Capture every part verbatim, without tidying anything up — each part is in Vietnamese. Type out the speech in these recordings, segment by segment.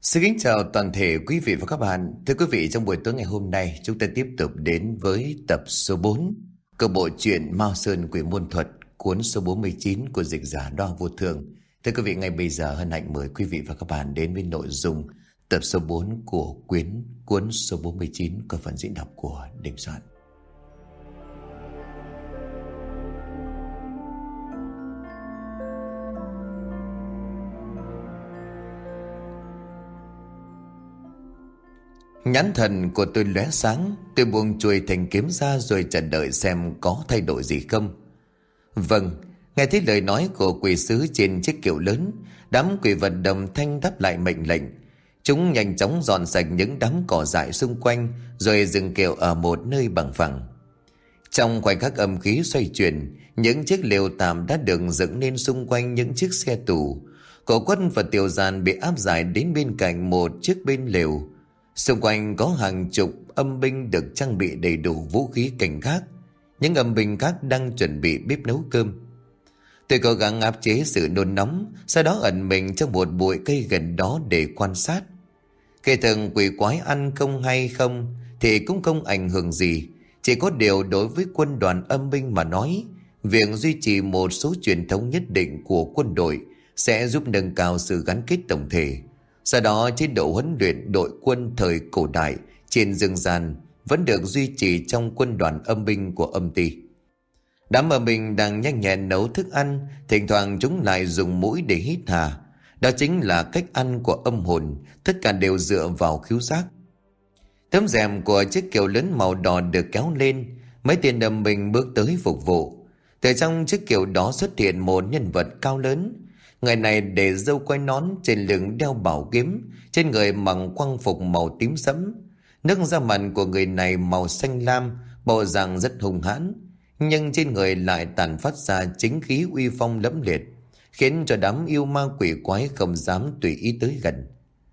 Xin kính chào toàn thể quý vị và các bạn. Thưa quý vị, trong buổi tối ngày hôm nay, chúng ta tiếp tục đến với tập số bốn của bộ truyện Mao Sơn Quỷ Môn Thuật, cuốn số bốn mươi chín của dịch giả Đoa Vô Thường. Thưa quý vị, ngay bây giờ hân hạnh mời quý vị và các bạn đến với nội dung tập số bốn của quyển cuốn số bốn mươi chín có phần diễn đọc của Đình Soạn. Nhãn thần của tôi lóe sáng, tôi buông chuôi thành kiếm ra rồi chờ đợi xem có thay đổi gì không. Vâng, nghe thấy lời nói của quỷ sứ trên chiếc kiệu lớn, đám quỷ vật đồng thanh đáp lại mệnh lệnh. Chúng nhanh chóng dọn sạch những đám cỏ dại xung quanh rồi dừng kiệu ở một nơi bằng phẳng. Trong khoảnh khắc âm khí xoay chuyển, những chiếc lều tạm đã được dựng nên xung quanh những chiếc xe tù. Cổ Quất và Tiểu Giàn bị áp giải đến bên cạnh một chiếc bên lều. Xung quanh có hàng chục âm binh được trang bị đầy đủ vũ khí cảnh gác. Những âm binh khác đang chuẩn bị bếp nấu cơm. Tôi cố gắng áp chế sự nôn nóng, sau đó ẩn mình trong một bụi cây gần đó để quan sát. Kể thường quỷ quái ăn không hay không thì cũng không ảnh hưởng gì. Chỉ có điều đối với quân đoàn âm binh mà nói, việc duy trì một số truyền thống nhất định của quân đội sẽ giúp nâng cao sự gắn kết tổng thể. Sau đó chế độ huấn luyện đội quân thời cổ đại trên dương gian vẫn được duy trì trong quân đoàn âm binh của âm ty. Đám âm binh đang nhanh nhẹn nấu thức ăn, thỉnh thoảng chúng lại dùng mũi để hít hà. Đó chính là cách ăn của âm hồn, tất cả đều dựa vào khứu giác. Tấm rèm của chiếc kiệu lớn màu đỏ được kéo lên, mấy tên âm binh bước tới phục vụ. Từ trong chiếc kiệu đó xuất hiện một nhân vật cao lớn. Người này để râu quai nón, trên lưng đeo bảo kiếm, trên người mặc quang phục màu tím sẫm. Nước da mặt của người này màu xanh lam, bộ dạng rất hung hãn, nhưng trên người lại tản phát ra chính khí uy phong lẫm liệt, khiến cho đám yêu ma quỷ quái không dám tùy ý tới gần.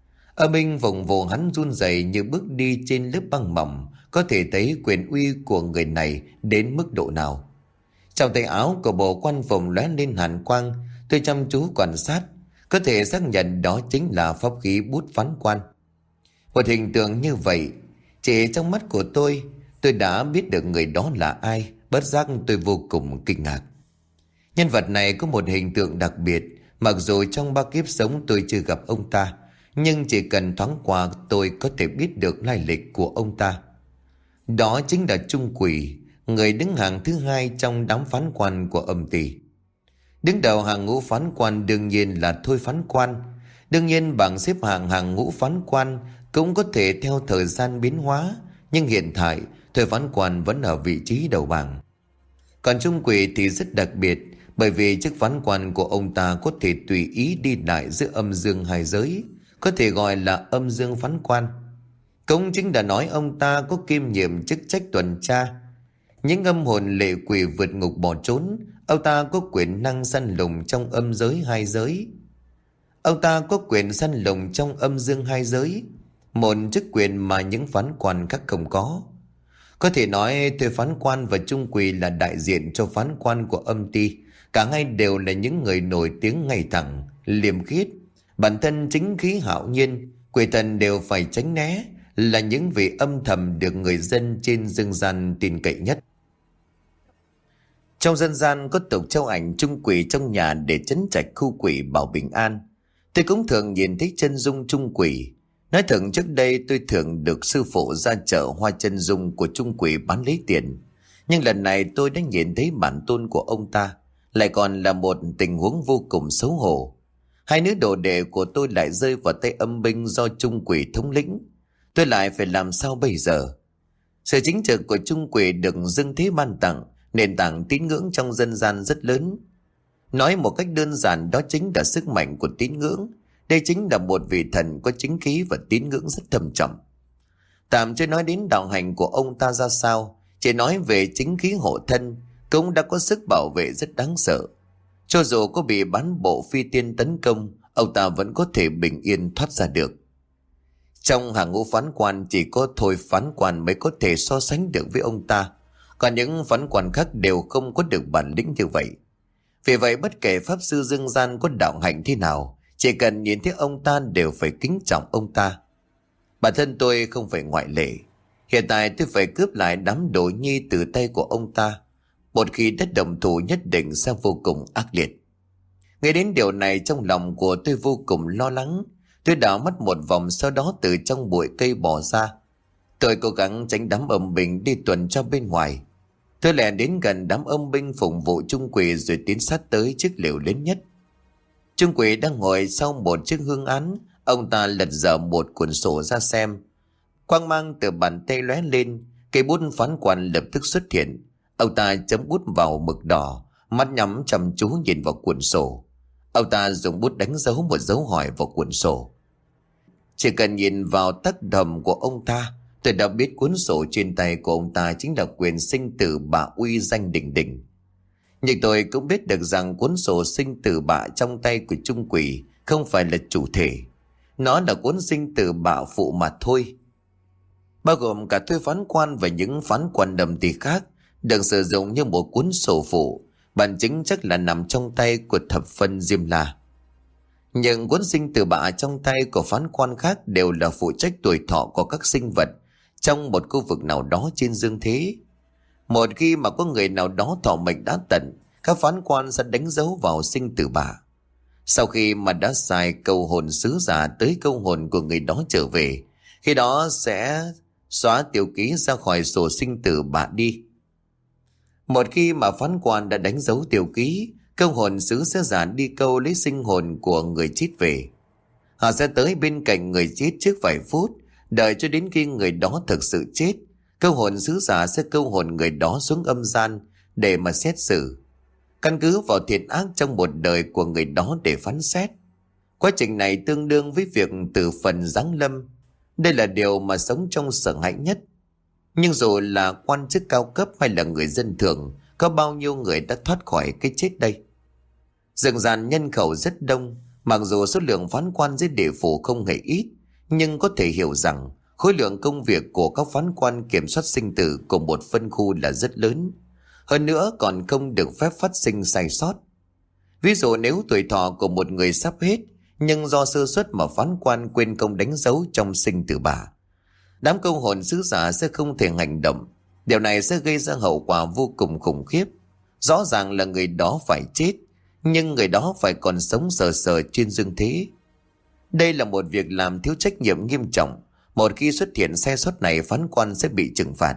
Ở bên vùng vụ hắn run rẩy như bước đi trên lớp băng mỏng, có thể thấy quyền uy của người này đến mức độ nào. Trong tay áo của bộ quan phục lóe lên hàn quang. Tôi chăm chú quan sát, có thể xác nhận đó chính là pháp khí bút phán quan. Một hình tượng như vậy, chỉ trong mắt của tôi, tôi đã biết được người đó là ai. Bất giác tôi vô cùng kinh ngạc. Nhân vật này có một hình tượng đặc biệt, mặc dù trong ba kiếp sống tôi chưa gặp ông ta, nhưng chỉ cần thoáng qua tôi có thể biết được lai lịch của ông ta. Đó chính là Trung Quỷ, người đứng hàng thứ hai trong đám phán quan của âm ty. Đứng đầu hàng ngũ phán quan đương nhiên là Thôi Phán Quan. Đương nhiên bảng xếp hạng hàng ngũ phán quan cũng có thể theo thời gian biến hóa, nhưng hiện tại Thôi Phán Quan vẫn ở vị trí đầu bảng. Còn Trung Quỷ thì rất đặc biệt, bởi vì chức phán quan của ông ta có thể tùy ý đi lại giữa âm dương hai giới, có thể gọi là âm dương phán quan. Cũng chính đã nói ông ta có kiêm nhiệm chức trách tuần tra. Những âm hồn lệ quỷ vượt ngục bỏ trốn, ông ta có quyền năng săn lùng trong âm giới hai giới. Ông ta có quyền săn lùng trong âm dương hai giới, một chức quyền mà những phán quan khác không có. Có thể nói Thôi Phán Quan và Trung Quỷ là đại diện cho phán quan của âm ty. Cả hai đều là những người nổi tiếng ngay thẳng, liêm khiết, bản thân chính khí hạo nhiên, quỷ thần đều phải tránh né, là những vị âm thầm được người dân trên dương gian tin cậy nhất. Trong dân gian có tục treo ảnh Trung Quỷ trong nhà để trấn trạch khu quỷ bảo bình an. Tôi cũng thường nhìn thấy chân dung Trung Quỷ. Nói thật, trước đây tôi thường được sư phụ ra chợ hoa chân dung của Trung Quỷ bán lấy tiền. Nhưng lần này tôi đã nhìn thấy bản tôn của ông ta, lại còn là một tình huống vô cùng xấu hổ. Hai nữ đồ đệ của tôi lại rơi vào tay âm binh do Trung Quỷ thống lĩnh. Tôi lại phải làm sao bây giờ? Sự chính trực của Trung Quỷ được dưng thế ban tặng, nền tảng tín ngưỡng trong dân gian rất lớn. Nói một cách đơn giản, đó chính là sức mạnh của tín ngưỡng. Đây chính là một vị thần có chính khí và tín ngưỡng rất thâm trọng. Tạm chưa nói đến đạo hành của ông ta ra sao, chỉ nói về chính khí hộ thân cũng đã có sức bảo vệ rất đáng sợ. Cho dù có bị bán bộ phi tiên tấn công, ông ta vẫn có thể bình yên thoát ra được. Trong hàng ngũ phán quan chỉ có Thôi Phán Quan mới có thể so sánh được với ông ta, còn những phán quan khác đều không có được bản lĩnh như vậy. Vì vậy bất kể pháp sư dương gian có đạo hạnh thế nào, Chỉ cần nhìn thấy ông ta đều phải kính trọng ông ta. Bản thân tôi không phải ngoại lệ. Hiện tại tôi phải cướp lại đám đồ nhi từ tay của ông ta. Một khi đất đồng thủ nhất định sẽ vô cùng ác liệt. Nghe đến điều này trong lòng của tôi vô cùng lo lắng. Tôi đảo mắt một vòng, sau đó từ trong bụi cây bỏ ra. Tôi cố gắng tránh đám âm binh đi tuần tra bên ngoài. Tôi lẻn đến gần đám âm binh phục vụ Trung Quỷ rồi tiến sát tới chiếc lều lớn nhất. Trung Quỷ đang ngồi sau một chiếc hương án. Ông ta lật dở một cuốn sổ ra xem. Quang mang từ bàn tay lóe lên, cây bút phán quan lập tức xuất hiện. Ông ta chấm bút vào mực đỏ, mắt nhắm chăm chú nhìn vào cuốn sổ. Ông ta dùng bút đánh dấu một dấu hỏi vào cuốn sổ. Chỉ cần nhìn vào tác đầm của ông ta, tôi đã biết cuốn sổ trên tay của ông ta chính là quyền sinh tử bạ uy danh đỉnh đỉnh. Nhưng tôi cũng biết được rằng cuốn sổ sinh tử bạ trong tay của Trung Quỷ không phải là chủ thể. Nó là cuốn sinh tử bạ phụ mà thôi. Bao gồm cả tôi phán quan và những phán quan đầm tỳ khác được sử dụng như một cuốn sổ phụ, bản chính chắc là nằm trong tay của thập phân Diêm La. Những cuốn sinh tử bạ trong tay của phán quan khác đều là phụ trách tuổi thọ của các sinh vật trong một khu vực nào đó trên dương thế. Một khi mà có người nào đó thọ mệnh đã tận, các phán quan sẽ đánh dấu vào sinh tử bạ. Sau khi mà đã xài câu hồn sứ giả tới câu hồn của người đó trở về, khi đó sẽ xóa tiêu ký ra khỏi sổ sinh tử bạ đi. Một khi mà phán quan đã đánh dấu tiêu ký, câu hồn sứ sẽ giả đi câu lấy sinh hồn của người chết về. Họ sẽ tới bên cạnh người chết trước vài phút, đợi cho đến khi người đó thực sự chết. Câu hồn sứ giả sẽ câu hồn người đó xuống âm gian để mà xét xử, căn cứ vào thiện ác trong một đời của người đó để phán xét. Quá trình này tương đương với việc tử phần giáng lâm. Đây là điều mà sống trong sợ hãi nhất. Nhưng dù là quan chức cao cấp hay là người dân thường, có bao nhiêu người đã thoát khỏi cái chết đây? Rừng ràn nhân khẩu rất đông, mặc dù số lượng phán quan dưới địa phủ không hề ít, nhưng có thể hiểu rằng khối lượng công việc của các phán quan kiểm soát sinh tử của một phân khu là rất lớn. Hơn nữa còn không được phép phát sinh sai sót. Ví dụ nếu tuổi thọ của một người sắp hết, nhưng do sơ suất mà phán quan quên công đánh dấu trong sinh tử bạ, đám câu hồn sứ giả sẽ không thể hành động. Điều này sẽ gây ra hậu quả vô cùng khủng khiếp. Rõ ràng là người đó phải chết, nhưng người đó phải còn sống sờ sờ trên dương thế. Đây là một việc làm thiếu trách nhiệm nghiêm trọng. Một khi xuất hiện sai sót này, phán quan sẽ bị trừng phạt.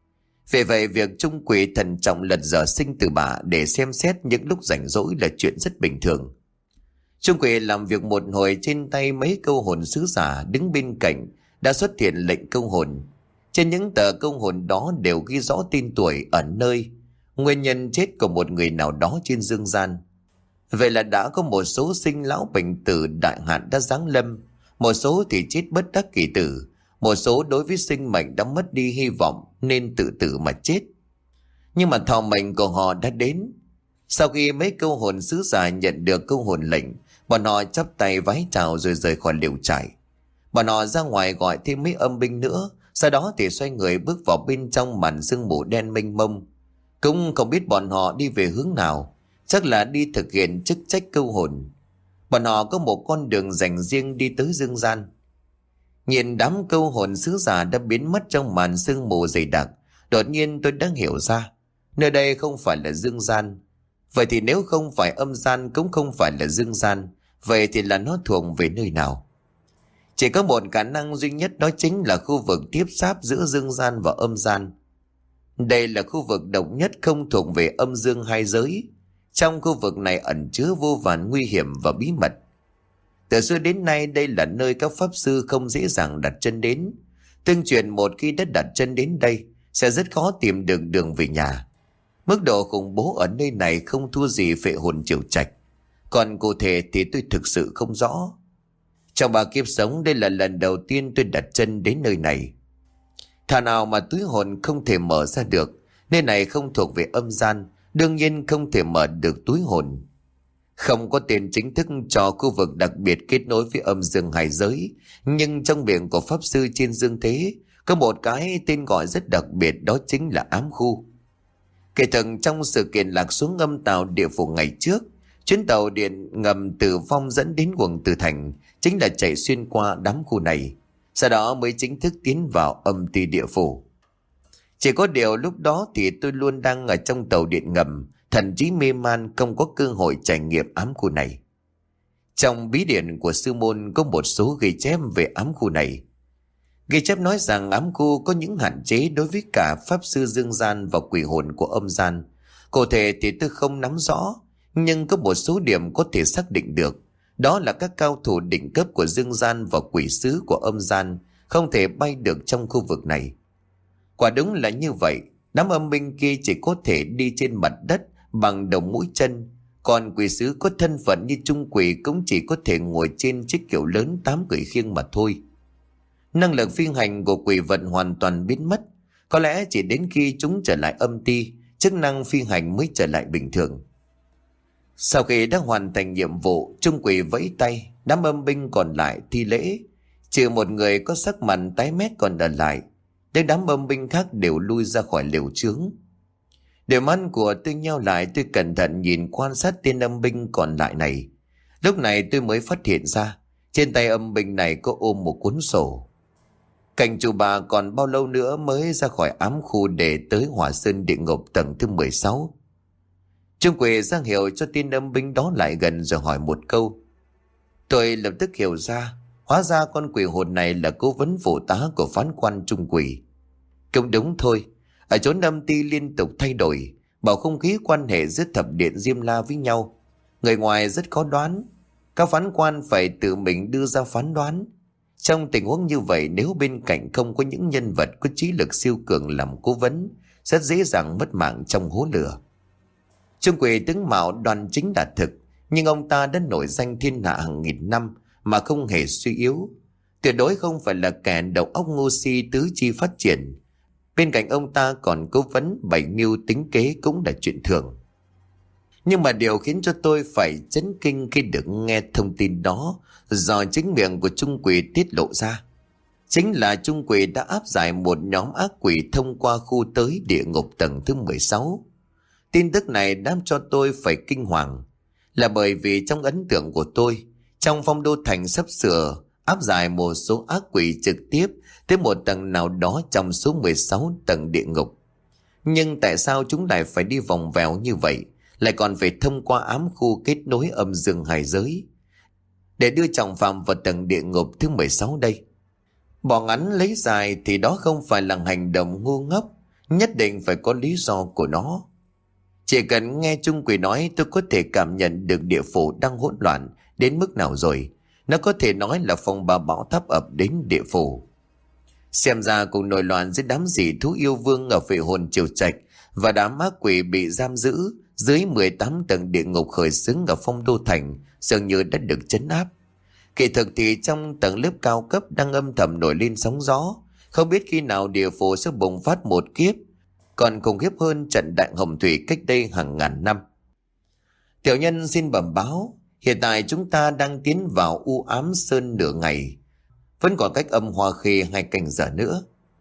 Vì vậy việc Trung Quỷ thận trọng lật dở sinh tử bạ để xem xét những lúc rảnh rỗi là chuyện rất bình thường. Trung Quỷ làm việc một hồi, trên tay mấy câu hồn sứ giả đứng bên cạnh đã xuất hiện lệnh câu hồn. Trên những tờ câu hồn đó đều ghi rõ tên tuổi, ở nơi, nguyên nhân chết của một người nào đó trên dương gian. Vậy là đã có một số sinh lão bệnh tử đại hạn đã giáng lâm, một số thì chết bất đắc kỳ tử, một số đối với sinh mệnh đã mất đi hy vọng nên tự tử mà chết. Nhưng mà thọ mệnh của họ đã đến. Sau khi mấy câu hồn sứ giả nhận được câu hồn lệnh, bọn họ chắp tay vái chào rồi rời khỏi lều trại. Bọn họ ra ngoài gọi thêm mấy âm binh nữa, sau đó thì xoay người bước vào bên trong màn sương mù đen mênh mông. Cũng không biết bọn họ đi về hướng nào, chắc là đi thực hiện chức trách câu hồn. Bọn họ có một con đường dành riêng đi tới dương gian. Nhìn đám câu hồn sứ giả đã biến mất trong màn sương mù dày đặc, đột nhiên tôi đã hiểu ra, nơi đây không phải là dương gian. Vậy thì nếu không phải âm gian cũng không phải là dương gian, vậy thì là nó thuộc về nơi nào? Chỉ có một khả năng duy nhất, đó chính là khu vực tiếp giáp giữa dương gian và âm gian. Đây là khu vực độc nhất không thuộc về âm dương hai giới. Trong khu vực này ẩn chứa vô vàn nguy hiểm và bí mật. Từ xưa đến nay đây là nơi các pháp sư không dễ dàng đặt chân đến. Tương truyền một khi đã đặt chân đến đây sẽ rất khó tìm được đường về nhà. Mức độ khủng bố ở nơi này không thua gì phệ hồn triều trạch. Còn cụ thể thì tôi thực sự không rõ. Trong ba kiếp sống đây là lần đầu tiên tôi đặt chân đến nơi này. Thà nào mà túi hồn không thể mở ra được. Nơi này không thuộc về âm gian, đương nhiên không thể mở được túi hồn. Không có tên chính thức cho khu vực đặc biệt kết nối với âm dương hai giới, nhưng trong miệng của pháp sư trên dương thế có một cái tên gọi rất đặc biệt, đó chính là ám khu. Kể từng trong sự kiện lạc xuống âm tào địa phủ ngày trước, Chuyến tàu điện ngầm từ Phong dẫn đến quận Từ Thành chính là chạy xuyên qua đám khu này, sau đó mới chính thức tiến vào âm ty địa phủ. Chỉ có điều lúc đó thì tôi luôn đang ở trong tàu điện ngầm, thậm chí mê man không có cơ hội trải nghiệm ám khu này. Trong bí điển của sư môn có một số ghi chép về ám khu này. Ghi chép nói rằng ám khu có những hạn chế đối với cả pháp sư dương gian và quỷ hồn của âm gian. Cụ thể thì tôi không nắm rõ, nhưng có một số điểm có thể xác định được. Đó là các cao thủ đỉnh cấp của dương gian và quỷ sứ của âm gian không thể bay được trong khu vực này. Quả đúng là như vậy, đám âm binh kia chỉ có thể đi trên mặt đất bằng đầu mũi chân, còn quỷ sứ có thân phận như trung quỷ cũng chỉ có thể ngồi trên chiếc kiệu lớn tám người khiêng mà thôi. Năng lực phi hành của quỷ vật hoàn toàn biến mất, có lẽ chỉ đến khi chúng trở lại âm ty, chức năng phi hành mới trở lại bình thường. Sau khi đã hoàn thành nhiệm vụ, trung quỷ vẫy tay, đám âm binh còn lại thi lễ, trừ một người có sắc mặt tái mét còn ở lại. Đến đám âm binh khác đều lui ra khỏi lều chướng. Đôi mắt của tôi nheo lại, tôi cẩn thận nhìn quan sát tên âm binh còn lại này. Lúc này tôi mới phát hiện ra trên tay âm binh này có ôm một cuốn sổ. Cảnh chủ bà còn bao lâu nữa mới ra khỏi ám khu để tới Hỏa Sơn địa ngục tầng thứ mười sáu. Trung quỷ ra hiệu cho tên âm binh đó lại gần rồi hỏi một câu. Tôi lập tức hiểu ra, hóa ra con quỷ hồn này là cố vấn phụ tá của phán quan trung quỷ. Cũng đúng thôi, ở chốn âm ty liên tục thay đổi, bầu không khí quan hệ giữa thập điện Diêm La với nhau, người ngoài rất khó đoán. Các phán quan phải tự mình đưa ra phán đoán. Trong tình huống như vậy, nếu bên cạnh không có những nhân vật có trí lực siêu cường làm cố vấn, rất dễ dàng mất mạng trong hố lửa. Trung quỷ tướng mạo đoan chính đạt thực, nhưng ông ta đã nổi danh thiên hạ hàng nghìn năm mà không hề suy yếu. Tuyệt đối không phải là kẻ đầu óc ngu si tứ chi phát triển. Bên cạnh ông ta còn cố vấn bảy mưu tính kế cũng là chuyện thường. Nhưng mà điều khiến cho tôi phải chấn kinh khi được nghe thông tin đó do chính miệng của Trung quỷ tiết lộ ra, chính là Trung quỷ đã áp giải một nhóm ác quỷ thông qua khu tới địa ngục tầng thứ mười sáu. Tin tức này đã cho tôi phải kinh hoàng, là bởi vì trong ấn tượng của tôi, trong Phong Đô Thành sắp sửa áp giải một số ác quỷ trực tiếp tới một tầng nào đó trong số mười sáu tầng địa ngục. Nhưng tại sao chúng lại phải đi vòng vèo như vậy, lại còn phải thông qua ám khu kết nối âm dương hai giới để đưa trọng phạm vào tầng địa ngục thứ mười sáu đây? Bỏ ngắn lấy dài thì đó không phải là hành động ngu ngốc, nhất định phải có lý do của nó. Chỉ cần nghe Trung quỷ nói, tôi có thể cảm nhận được địa phủ đang hỗn loạn đến mức nào rồi. Nó có thể nói là phong ba bão táp ập đến địa phủ. Xem ra cuộc nổi loạn giữa đám dị thú yêu vương ở Phệ Hồn Triều Trạch và đám ác quỷ bị giam giữ dưới mười tám tầng địa ngục khởi xướng ở Phong Đô Thành dường như đã được trấn áp. Kỳ thực thì trong tầng lớp cao cấp đang âm thầm nổi lên sóng gió, không biết khi nào địa phủ sẽ bùng phát một kiếp còn khủng khiếp hơn trận đại hồng thủy cách đây hàng ngàn năm. Tiểu nhân xin bẩm báo, hiện tại chúng ta đang tiến vào u ám sơn nửa ngày, vẫn còn cách âm Hoa Khê hai canh giờ nữa.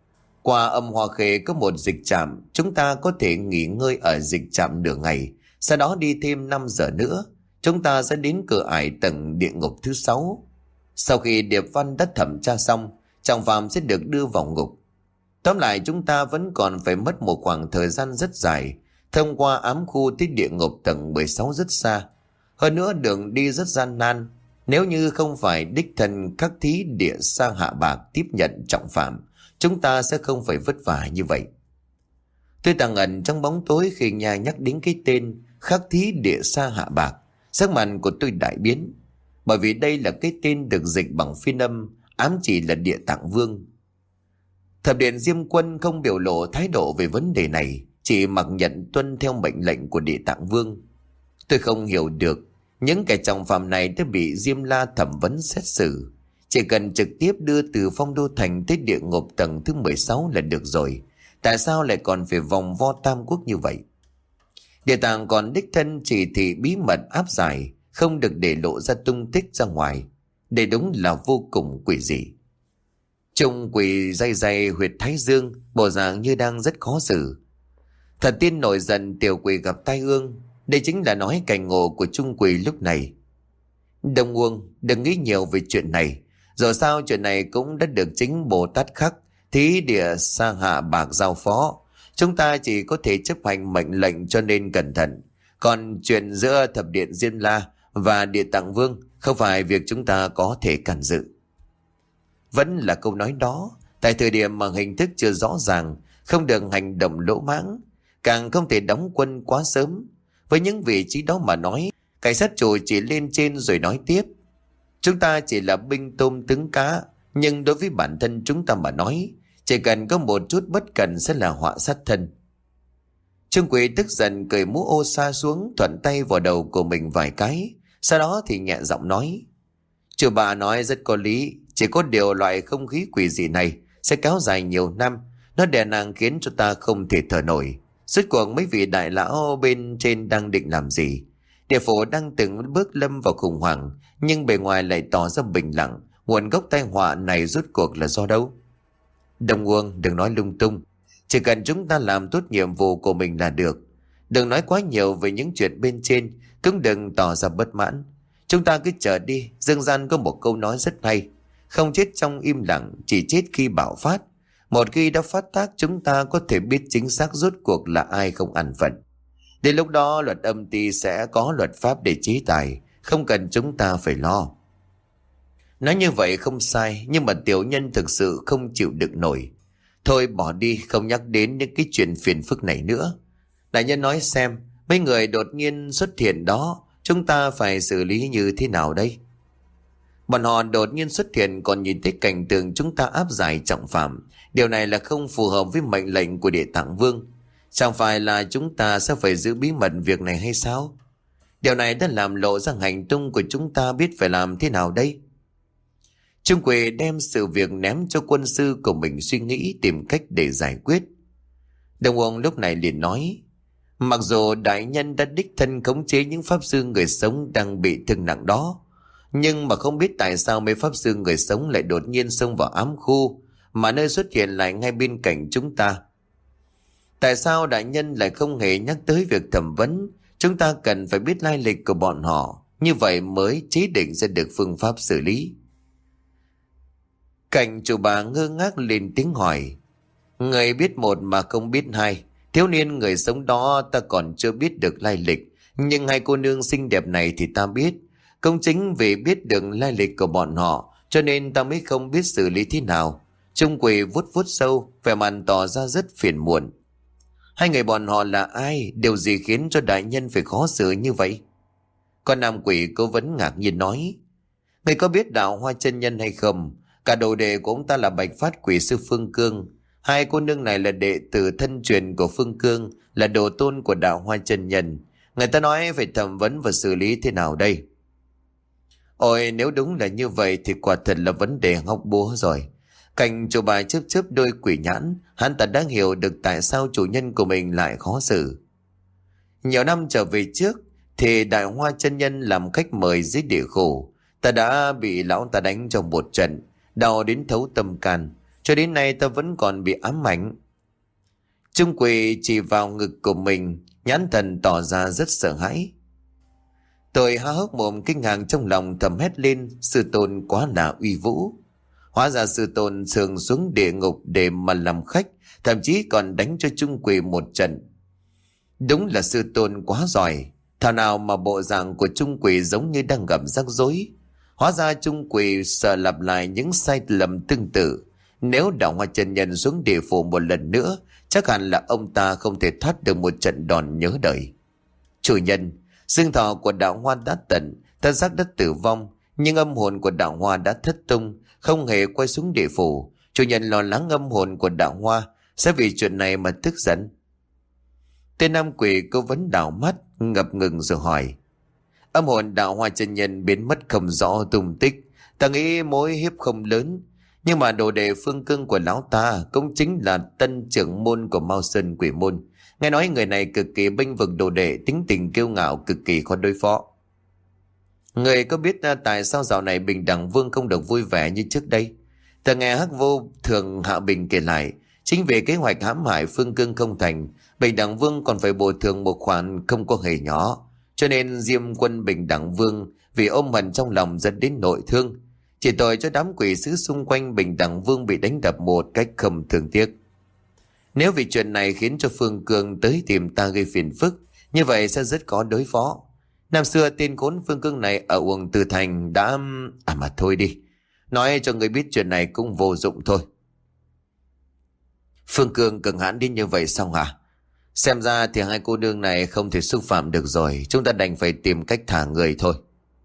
Qua âm Hoa Khê có một dịch trạm, chúng ta có thể nghỉ ngơi ở dịch trạm nửa ngày, sau đó đi thêm năm giờ nữa, chúng ta sẽ đến cửa ải tầng địa ngục thứ sáu. Sau khi điệp văn đã thẩm tra xong, trọng phạm sẽ được đưa vào ngục. Tóm lại chúng ta vẫn còn phải mất một khoảng thời gian rất dài, thông qua ám khu tới địa ngục tầng mười sáu rất xa. Hơn nữa đường đi rất gian nan, nếu như không phải đích thân khắc thí địa sa hạ bạc tiếp nhận trọng phạm, chúng ta sẽ không phải vất vả như vậy. Tôi tàng ẩn trong bóng tối khi nhà nhắc đến cái tên khắc thí địa sa hạ bạc, sắc mặt của tôi đại biến, bởi vì đây là cái tên được dịch bằng phiên âm, ám chỉ là Địa Tạng Vương. Thập điện Diêm Quân không biểu lộ thái độ về vấn đề này, chỉ mặc nhận tuân theo mệnh lệnh của Địa Tạng Vương. Tôi không hiểu được, những kẻ trọng phạm này đã bị Diêm La thẩm vấn xét xử, chỉ cần trực tiếp đưa từ Phong Đô Thành tới địa ngục tầng thứ mười sáu là được rồi. Tại sao lại còn phải vòng vo tam quốc như vậy? Địa Tạng còn đích thân chỉ thị bí mật áp giải, không được để lộ ra tung tích ra ngoài. Đây đúng là vô cùng quỷ dị. Trung quỷ day day huyệt thái dương, bộ dạng như đang rất khó xử. Thần tiên nổi giận, tiểu quỷ gặp tai ương. Đây chính là nói cảnh ngộ của Trung Quỳ lúc này. Đông Uông, đừng nghĩ nhiều về chuyện này. Dù sao chuyện này cũng đã được chính Bồ Tát Khắc, thí địa sa hạ bạc giao phó. Chúng ta chỉ có thể chấp hành mệnh lệnh, cho nên cẩn thận. Còn chuyện giữa thập điện Diêm La và địa tạng vương không phải việc chúng ta có thể can dự. Vẫn là câu nói đó, tại thời điểm mà hình thức chưa rõ ràng, không được hành động lỗ mãng, càng không thể đóng quân quá sớm. Với những vị trí đó mà nói, cảnh sát chủ chỉ lên trên rồi nói tiếp. Chúng ta chỉ là binh tôm tướng cá, nhưng đối với bản thân chúng ta mà nói, chỉ cần có một chút bất cẩn sẽ là họa sát thân. Trương Quỳ tức giận cởi mũ ô sa xuống, thuận tay vào đầu của mình vài cái, sau đó thì nhẹ giọng nói. Chú bà nói rất có lý, chỉ có điều loại không khí quỷ dị này sẽ kéo dài nhiều năm, nó đè nặng khiến cho ta không thể thở nổi. Rốt cuộc mấy vị đại lão bên trên đang định làm gì? Địa phủ đang từng bước lâm vào khủng hoảng, nhưng bề ngoài lại tỏ ra bình lặng. Nguồn gốc tai họa này rốt cuộc là do đâu? Đông Uông, đừng nói lung tung. Chỉ cần chúng ta làm tốt nhiệm vụ của mình là được. Đừng nói quá nhiều về những chuyện bên trên, cũng đừng tỏ ra bất mãn. Chúng ta cứ chờ đi. Dân gian có một câu nói rất hay: không chết trong im lặng, chỉ chết khi bạo phát. Một khi đã phát tác, chúng ta có thể biết chính xác rốt cuộc là ai không ăn phận. Đến lúc đó luật âm ty sẽ có luật pháp để chế tài, không cần chúng ta phải lo. Nói như vậy không sai, nhưng mà tiểu nhân thực sự không chịu đựng nổi. Thôi bỏ đi, không nhắc đến những cái chuyện phiền phức này nữa. Đại nhân nói xem, mấy người đột nhiên xuất hiện đó, chúng ta phải xử lý như thế nào đây? Bọn họ đột nhiên xuất hiện còn nhìn thấy cảnh tượng chúng ta áp giải trọng phạm. Điều này là không phù hợp với mệnh lệnh của Địa Tạng Vương. Chẳng phải là chúng ta sẽ phải giữ bí mật việc này hay sao? Điều này đã làm lộ ra hành tung của chúng ta, biết phải làm thế nào đây? Trung Quỳ đem sự việc ném cho quân sư của mình suy nghĩ tìm cách để giải quyết. Đồng Uông lúc này liền nói, mặc dù đại nhân đã đích thân khống chế những pháp sư người sống đang bị thương nặng đó, nhưng mà không biết tại sao mấy pháp sư người sống lại đột nhiên xông vào ám khu, mà nơi xuất hiện lại ngay bên cạnh chúng ta. Tại sao đại nhân lại không hề nhắc tới việc thẩm vấn? Chúng ta cần phải biết lai lịch của bọn họ, như vậy mới chế định ra được phương pháp xử lý. Cảnh chủ bà ngơ ngác lên tiếng hỏi, người biết một mà không biết hai. Thiếu niên người sống đó ta còn chưa biết được lai lịch, nhưng hai cô nương xinh đẹp này thì ta biết. Công chính vì biết được lai lịch của bọn họ, cho nên ta mới không biết xử lý thế nào. Trung Quỳ vuốt vuốt sâu, vẻ mặt tỏ ra rất phiền muộn. Hai người bọn họ là ai? Điều gì khiến cho đại nhân phải khó xử như vậy? Con nam quỷ cố vấn ngạc nhiên nói, người có biết đạo Hoa chân nhân hay không? Cả đồ đệ của ông ta là Bạch Phát quỷ sư Phương Cương. Hai cô nương này là đệ tử thân truyền của Phương Cương, là đồ tôn của đạo Hoa chân nhân. Người ta nói phải thẩm vấn và xử lý thế nào đây? Ôi, nếu đúng là như vậy thì quả thật là vấn đề ngóc búa rồi. Cảnh chủ bà chớp chớp đôi quỷ nhãn, hắn ta đã hiểu được tại sao chủ nhân của mình lại khó xử. Nhiều năm trở về trước thì đại Hoa chân nhân làm khách mời dưới địa khổ, ta đã bị lão ta đánh trong một trận, đau đến thấu tâm can, cho đến nay ta vẫn còn bị ám ảnh. Trung Quỳ chỉ vào ngực của mình, nhãn thần tỏ ra rất sợ hãi. Tôi há hốc mồm kinh ngạc trong lòng, thầm hét lên, sư tôn quá là uy vũ. Hóa ra sư tôn thường xuống địa ngục để mà làm khách, thậm chí còn đánh cho Trung Quỳ một trận. Đúng là sư tôn quá giỏi, thảo nào mà bộ dạng của Trung Quỳ giống như đang gặp rắc rối. Hóa ra Trung Quỳ sợ lặp lại những sai lầm tương tự. Nếu đạo Hoa chân nhân xuống địa phủ một lần nữa, chắc hẳn là ông ta không thể thoát được một trận đòn nhớ đời. Chủ nhân, dương thọ của đạo Hoa đã tận, thân xác đã tử vong, nhưng âm hồn của đạo Hoa đã thất tung, không hề quay xuống địa phủ. Chủ nhân lo lắng âm hồn của đạo Hoa sẽ vì chuyện này mà tức giận. Tên nam quỷ cố vấn đảo mắt, ngập ngừng rồi hỏi, âm hồn đạo Hoa chân nhân biến mất không rõ tung tích, ta nghĩ mối hiếp không lớn, nhưng mà đồ đệ Phương Cương của lão ta cũng chính là tân trưởng môn của Mao Sơn Quỷ môn. Nghe nói người này cực kỳ bênh vực đồ đệ, tính tình kiêu ngạo, cực kỳ khó đối phó. Người có biết tại sao dạo này Bình Đẳng Vương không được vui vẻ như trước đây? Ta nghe Hắc Vô Thường Hạ Bình kể lại, Chính vì kế hoạch hãm hại Phương Cương không thành, Bình Đẳng Vương còn phải bồi thường một khoản không có hề nhỏ. Cho nên Diêm Quân Bình Đẳng Vương vì ôm hận trong lòng dẫn đến nội thương, chỉ tội cho đám quỷ sứ xung quanh Bình Đẳng Vương bị đánh đập một cách không thương tiếc. Nếu vì chuyện này khiến cho Phương Cương tới tìm ta gây phiền phức, như vậy sẽ rất khó đối phó. Năm xưa tên khốn Phương Cương này ở Uổng Từ Thành đã... À mà thôi đi, nói cho người biết chuyện này cũng vô dụng thôi. Phương Cương cường hãn đến như vậy xong hả? Xem ra thì hai cô nương này không thể xúc phạm được rồi, chúng ta đành phải tìm cách thả người thôi.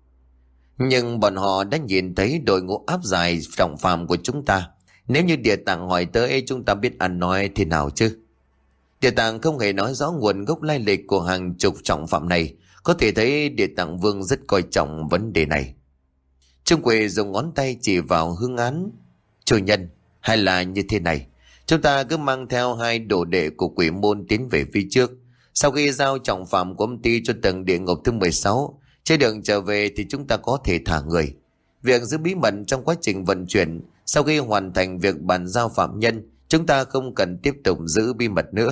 Nhưng bọn họ đã nhìn thấy đội ngũ áp giải trọng phạm của chúng ta. Nếu như Địa Tạng hỏi tới, chúng ta biết ăn nói thế nào chứ? Địa Tạng không hề nói rõ nguồn gốc lai lịch của hàng chục trọng phạm này. Có thể thấy Địa Tạng Vương rất coi trọng vấn đề này. Trương Quỳ dùng ngón tay chỉ vào hương án. Chủ nhân, hay là như thế này, chúng ta cứ mang theo hai đồ đệ của quỷ môn tiến về phía trước. Sau khi giao trọng phạm của âm ty cho tầng địa ngục thứ mười sáu, trên đường trở về thì chúng ta có thể thả người. Việc giữ bí mật trong quá trình vận chuyển, sau khi hoàn thành việc bàn giao phạm nhân, chúng ta không cần tiếp tục giữ bí mật nữa.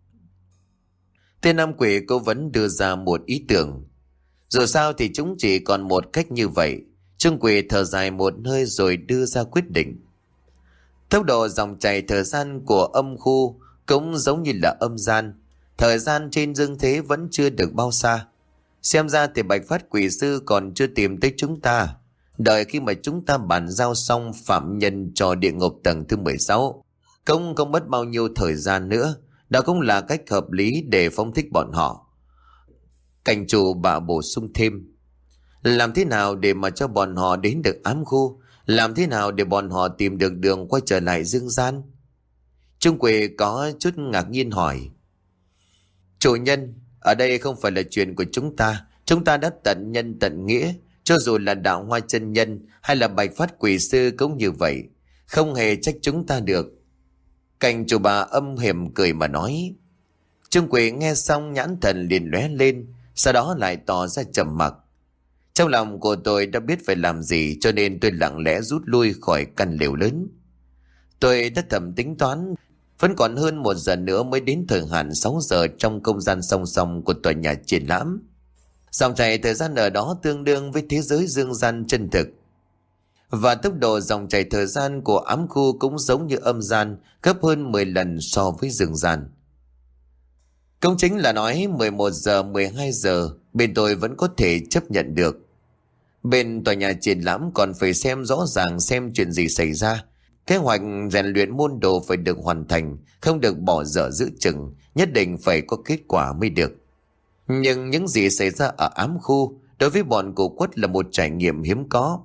Tên nam quỷ cố vấn đưa ra một ý tưởng. Dù sao thì chúng chỉ còn một cách như vậy. Trương Quỳ thở dài một hơi rồi đưa ra quyết định. Tốc độ dòng chảy thời gian của âm khu cũng giống như là âm gian. Thời gian trên dương thế vẫn chưa được bao xa. Xem ra thì Bạch Phát Quỷ Sư còn chưa tìm tới chúng ta. Đợi khi mà chúng ta bàn giao xong phạm nhân cho địa ngục tầng thứ mười sáu, cũng không mất bao nhiêu thời gian nữa. Đó cũng là cách hợp lý để phóng thích bọn họ. Cảnh chủ bà bổ sung thêm. Làm thế nào để mà cho bọn họ đến được ám khu? Làm thế nào để bọn họ tìm được đường quay trở lại dương gian? Trung Quỳ có chút ngạc nhiên hỏi. Chủ nhân, ở đây không phải là chuyện của chúng ta. Chúng ta đã tận nhân tận nghĩa. Cho dù là Đạo Hoa Chân Nhân hay là Bạch Phát Quỷ Sư cũng như vậy. Không hề trách chúng ta được. Cảnh chủ bà âm hiểm cười mà nói. Trương Quỳ nghe xong nhãn thần liền lóe lên, sau đó lại tỏ ra trầm mặc. Trong lòng của tôi đã biết phải làm gì, cho nên tôi lặng lẽ rút lui khỏi căn lều lớn. Tôi đã thầm tính toán, vẫn còn hơn một giờ nữa mới đến thời hạn sáu giờ trong không gian song song của tòa nhà triển lãm. Dòng chảy thời gian ở đó tương đương với thế giới dương gian chân thực. Và tốc độ dòng chảy thời gian của ám khu cũng giống như âm gian, gấp hơn mười lần so với dương gian. Cũng chính là nói mười một giờ, mười hai giờ bên tôi vẫn có thể chấp nhận được. Bên tòa nhà triển lãm còn phải xem rõ ràng xem chuyện gì xảy ra. Kế hoạch rèn luyện môn đồ phải được hoàn thành, không được bỏ dở giữa chừng, nhất định phải có kết quả mới được. Nhưng những gì xảy ra ở ám khu đối với bọn cổ quất là một trải nghiệm hiếm có.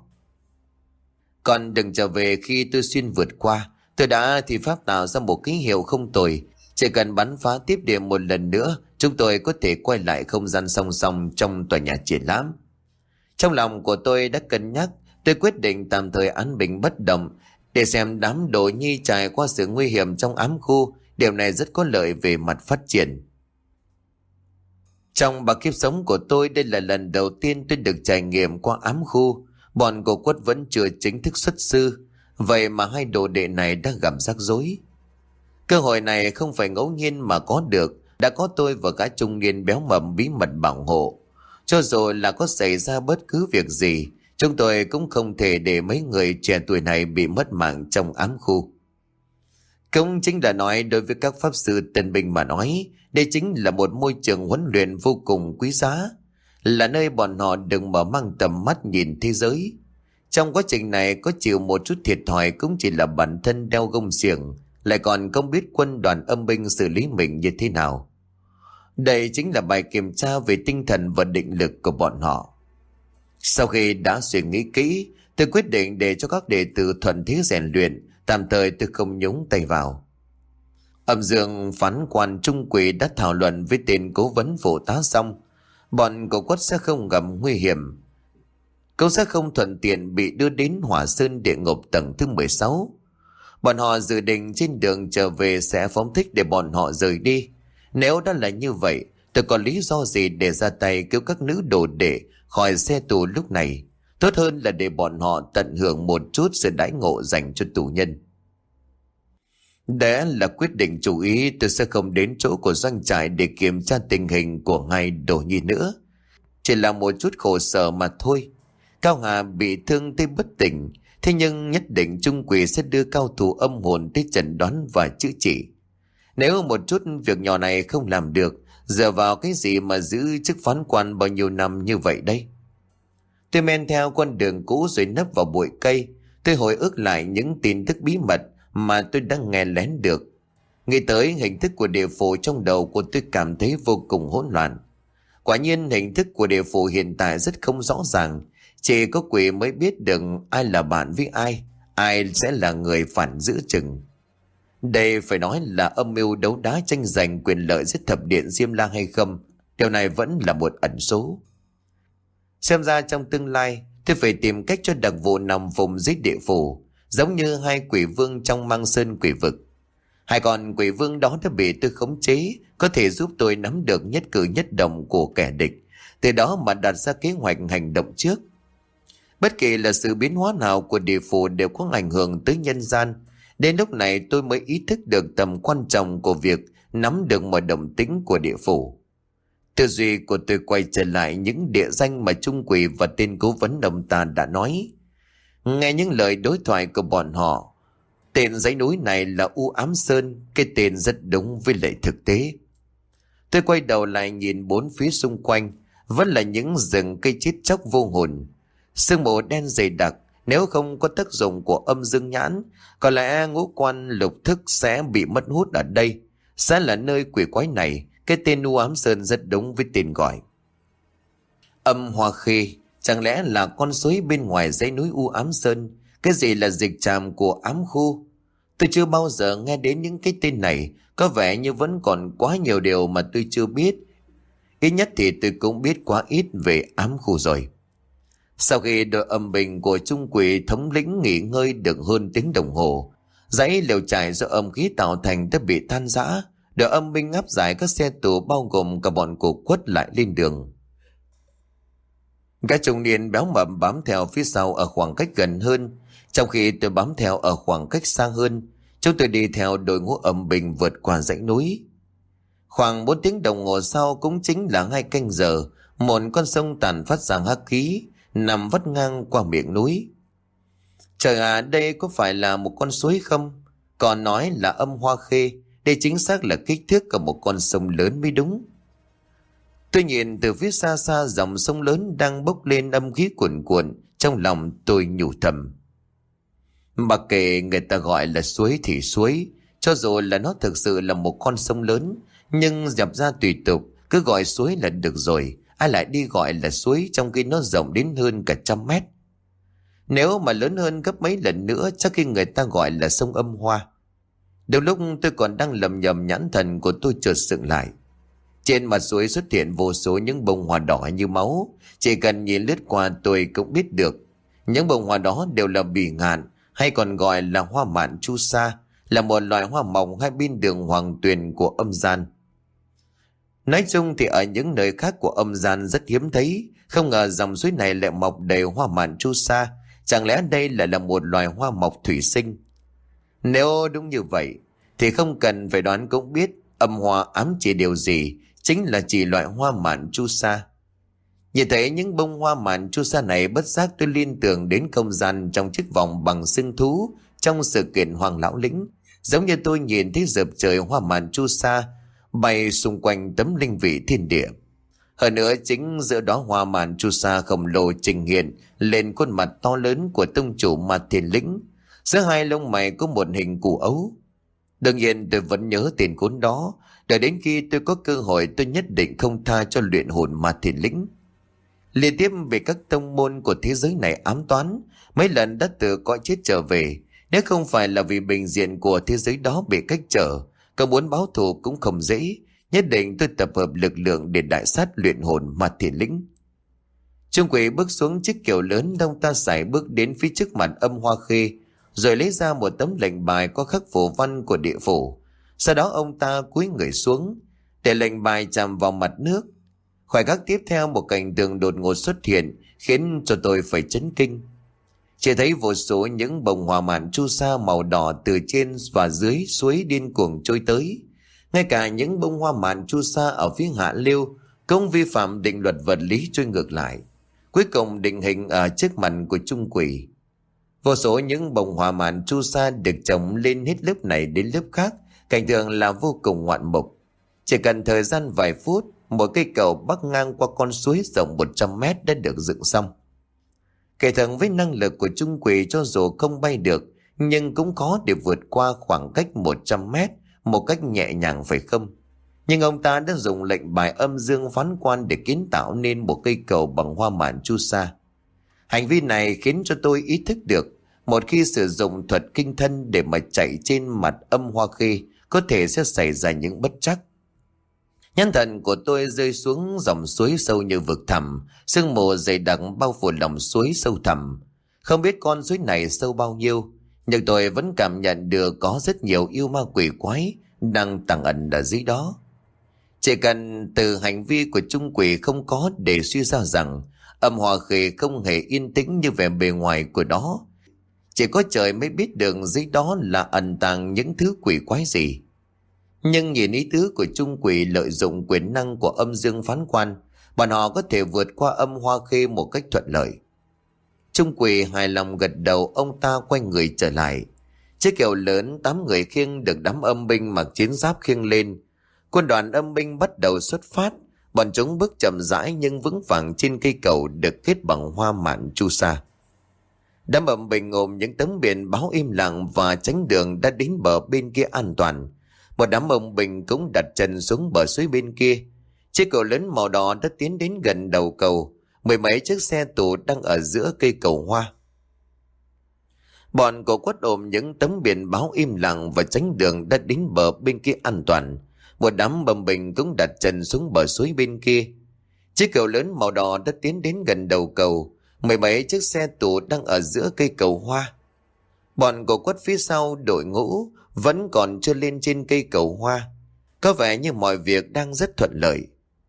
Còn đừng trở về khi tôi xuyên vượt qua, tôi đã thì pháp tạo ra một ký hiệu không tồi. Chỉ cần bắn phá tiếp điểm một lần nữa, chúng tôi có thể quay lại không gian song song trong tòa nhà triển lãm. Trong lòng của tôi đã cân nhắc, tôi quyết định tạm thời án bình bất động để xem đám đồ nhi trải qua sự nguy hiểm trong ám khu. Điều này rất có lợi về mặt phát triển. Trong ba kiếp sống của tôi, đây là lần đầu tiên tôi được trải nghiệm qua ám khu. Bọn cổ quất vẫn chưa chính thức xuất sư, vậy mà hai đồ đệ này đã gặp rắc rối. Cơ hội này không phải ngẫu nhiên mà có được, đã có tôi và gã trung niên béo mập bí mật bảo hộ. Cho dù là có xảy ra bất cứ việc gì, chúng tôi cũng không thể để mấy người trẻ tuổi này bị mất mạng trong ám khu. Cũng chính là nói đối với các pháp sư tân binh mà nói, đây chính là một môi trường huấn luyện vô cùng quý giá, là nơi bọn họ đừng mở mang tầm mắt nhìn thế giới. Trong quá trình này có chịu một chút thiệt thòi cũng chỉ là bản thân đeo gông xiềng, lại còn không biết quân đoàn âm binh xử lý mình như thế nào. Đây chính là bài kiểm tra về tinh thần và định lực của bọn họ. Sau khi đã suy nghĩ kỹ, tôi quyết định để cho các đệ tử thuận thế rèn luyện, tạm thời tôi không nhúng tay vào. Âm Dương phán quan Trung Quỷ đã thảo luận với tên cố vấn phụ tá xong, bọn cổ quất sẽ không gặp nguy hiểm. Cậu sẽ không thuận tiện bị đưa đến Hỏa Sơn địa ngục tầng thứ mười sáu. Bọn họ dự định trên đường trở về sẽ phóng thích để bọn họ rời đi. Nếu đã là như vậy, tôi có lý do gì để ra tay cứu các nữ đồ đệ khỏi xe tù lúc này? Tốt hơn là để bọn họ tận hưởng một chút sự đãi ngộ dành cho tù nhân. Đã là quyết định chủ ý, tôi sẽ không đến chỗ của doanh trại để kiểm tra tình hình của ngài Đồ Nhi nữa. Chỉ là một chút khổ sở mà thôi. Cao Hà bị thương tới bất tỉnh, thế nhưng nhất định Trung Quỷ sẽ đưa cao thủ âm hồn tới chẩn đoán và chữa trị. Nếu một chút việc nhỏ này không làm được, dựa vào cái gì mà giữ chức phán quan bao nhiêu năm như vậy đây? Tôi men theo con đường cũ rồi nấp vào bụi cây. Tôi hồi ức lại những tin tức bí mật mà tôi đã nghe lén được. Nghĩ tới hình thức của địa phủ, trong đầu của tôi cảm thấy vô cùng hỗn loạn. Quả nhiên hình thức của địa phủ hiện tại rất không rõ ràng. Chỉ có quỷ mới biết được ai là bạn với ai, ai sẽ là người phản giữ chừng. Đây phải nói là âm mưu đấu đá tranh giành quyền lợi giữa thập điện Diêm La hay không, điều này vẫn là một ẩn số. Xem ra trong tương lai tôi phải tìm cách cho đặc vụ nằm vùng dưới địa phủ, giống như hai quỷ vương trong Mang Sơn quỷ vực. Hai con quỷ vương đó đã bị tôi khống chế, có thể giúp tôi nắm được nhất cử nhất động của kẻ địch, từ đó mà đặt ra kế hoạch hành động trước. Bất kỳ là sự biến hóa nào của địa phủ đều có ảnh hưởng tới nhân gian. Đến lúc này tôi mới ý thức được tầm quan trọng của việc nắm được mọi động tĩnh của địa phủ. Tư duy của tôi quay trở lại những địa danh mà Trung Quỷ và tên cố vấn ông ta đã nói. Nghe những lời đối thoại của bọn họ, tên dãy núi này là U Ám Sơn, cái tên rất đúng với lại thực tế. Tôi quay đầu lại nhìn bốn phía xung quanh, vẫn là những rừng cây chết chóc vô hồn. Sương mù đen dày đặc, nếu không có tác dụng của âm dương nhãn, có lẽ ngũ quan lục thức sẽ bị mất hút ở đây. Sẽ là nơi quỷ quái này, cái tên U Ám Sơn rất đúng với tên gọi. Âm Hoa Khê, chẳng lẽ là con suối bên ngoài dãy núi U Ám Sơn? Cái gì là dịch tràm của ám khu? Tôi chưa bao giờ nghe đến những cái tên này, có vẻ như vẫn còn quá nhiều điều mà tôi chưa biết. Ít nhất thì tôi cũng biết quá ít về ám khu rồi. Sau khi đội âm binh của Trung Quỷ thống lĩnh nghỉ ngơi được hơn tiếng đồng hồ, dãy lều trại do âm khí tạo thành đã bị tan rã. Đội âm binh áp giải các xe tù bao gồm cả bọn cụ Quất lại lên đường. Gã trung niên béo mập bám theo phía sau ở khoảng cách gần hơn, trong khi tôi bám theo ở khoảng cách xa hơn. Chúng tôi đi theo đội ngũ âm binh vượt qua dãy núi. Khoảng bốn tiếng đồng hồ sau, cũng chính là hai canh giờ, một con sông tàn phát ra hắc khí nằm vắt ngang qua miệng núi. Trời à, đây có phải là một con suối không? Còn nói là Âm Hoa Khê, đây chính xác là kích thước của một con sông lớn mới đúng. Tôi nhìn từ phía xa xa dòng sông lớn đang bốc lên âm khí cuồn cuộn, trong lòng tôi nhủ thầm. Mặc kệ người ta gọi là suối thì suối, cho dù là nó thực sự là một con sông lớn, nhưng dập ra tùy tục, cứ gọi suối là được rồi. Ai lại đi gọi là suối trong khi nó rộng đến hơn cả trăm mét? Nếu mà lớn hơn gấp mấy lần nữa, chắc khi người ta gọi là sông Âm Hoa. Đầu lúc tôi còn đang lầm nhầm, nhãn thần của tôi chợt sững lại. Trên mặt suối xuất hiện vô số những bông hoa đỏ như máu. Chỉ cần nhìn lướt qua tôi cũng biết được. Những bông hoa đó đều là bỉ ngạn, hay còn gọi là hoa mạn chu sa, là một loài hoa mỏng hai bên đường hoàng tuyền của âm gian. Nói chung thì ở những nơi khác của âm gian rất hiếm thấy, không ngờ dòng suối này lại mọc đầy hoa mạn chu sa. Chẳng lẽ đây lại là một loài hoa mọc thủy sinh? Nếu đúng như vậy thì không cần phải đoán cũng biết âm hoa ám chỉ điều gì, chính là chỉ loại hoa mạn chu sa. Nhìn thấy những bông hoa mạn chu sa này, bất giác tôi liên tưởng đến không gian trong chiếc vòng bằng xương thú trong sự kiện Hoàng Lão Lĩnh, giống như tôi nhìn thấy dợp trời hoa mạn chu sa bay xung quanh tấm linh vị thiên địa. Hơn nữa, chính giữa đó hoa mạn chu sa khổng lồ trình hiện lên khuôn mặt to lớn của tông chủ Ma Thiên Lĩnh. Giữa hai lông mày có một hình củ ấu. Đương nhiên tôi vẫn nhớ tên cuốn đó. Đợi đến khi tôi có cơ hội, tôi nhất định không tha cho luyện hồn Ma Thiên Lĩnh. Liên tiếp về các tông môn của thế giới này ám toán, mấy lần đã từ cõi chết trở về. Nếu không phải là vì bình diện của thế giới đó bị cách trở, có muốn báo thù cũng không dễ. Nhất định tôi tập hợp lực lượng để đại sát luyện hồn Ma Thiên Lĩnh. Trung Quỷ bước xuống chiếc kiệu lớn, đông ta sải bước đến phía trước mặt Âm Hoa Khê, rồi lấy ra một tấm lệnh bài có khắc phù văn của địa phủ. Sau đó ông ta cúi người xuống, để lệnh bài chạm vào mặt nước. Khoảnh khắc tiếp theo, một cảnh tượng đột ngột xuất hiện khiến cho tôi phải chấn kinh. Chỉ thấy vô số những bông hoa mạn chu sa màu đỏ từ trên và dưới suối điên cuồng trôi tới. Ngay cả những bông hoa mạn chu sa ở phía hạ lưu cũng vi phạm định luật vật lý trôi ngược lại, cuối cùng định hình ở trước mặt của Trung Quỷ. Vô số những bông hoa mạn chu sa được trồng lên hết lớp này đến lớp khác, cảnh tượng là vô cùng ngoạn mục. Chỉ cần thời gian vài phút, một cây cầu bắc ngang qua con suối rộng một trăm mét đã được dựng xong. Kẻ thần với năng lực của Trung Quỷ cho dù không bay được, nhưng cũng có để vượt qua khoảng cách một trăm mét một cách nhẹ nhàng phải không? Nhưng ông ta đã dùng lệnh bài âm dương phán quan để kiến tạo nên một cây cầu bằng hoa mạn chu sa. Hành vi này khiến cho tôi ý thức được, một khi sử dụng thuật kinh thân để mà chạy trên mặt âm hoa khê, có thể sẽ xảy ra những bất trắc. Nhãn thần của tôi rơi xuống dòng suối sâu như vực thẳm, sương mù dày đặc bao phủ lòng suối sâu thẳm. Không biết con suối này sâu bao nhiêu, nhưng tôi vẫn cảm nhận được có rất nhiều yêu ma quỷ quái đang tàng ẩn ở dưới đó. Chỉ cần từ hành vi của Trung Quỷ không có để suy ra rằng âm hoa khê không hề yên tĩnh như vẻ bề ngoài của nó. Chỉ có trời mới biết được dưới đó là ẩn tàng những thứ quỷ quái gì. Nhưng nhìn ý tứ của Trung Quỷ lợi dụng quyền năng của âm dương phán quan, bọn họ có thể vượt qua âm hoa khê một cách thuận lợi. Trung Quỷ hài lòng gật đầu, ông ta quay người trở lại. Chiếc kiệu lớn tám người khiêng được đám âm binh mặc chiến giáp khiêng lên. Quân đoàn âm binh bắt đầu xuất phát. Bọn chúng bước chậm rãi nhưng vững vàng trên cây cầu được kết bằng hoa mạn chu sa. Đám âm binh ôm những tấm biển báo im lặng và tránh đường đã đến bờ bên kia an toàn. Một đám âm binh cũng đặt chân xuống bờ suối bên kia. Chiếc cầu lớn màu đỏ đã tiến đến gần đầu cầu. Mười mấy chiếc xe tù đang ở giữa cây cầu hoa. Bọn của quất ôm những tấm biển báo im lặng và tránh đường đã đến bờ bên kia an toàn. Một đám bầm bình cũng đặt chân xuống bờ suối bên kia. Chiếc cầu lớn màu đỏ đã tiến đến gần đầu cầu. Mười mấy chiếc xe tù đang ở giữa cây cầu hoa. Bọn của quất phía sau đội ngũ vẫn còn chưa lên trên cây cầu hoa. Có vẻ như mọi việc đang rất thuận lợi.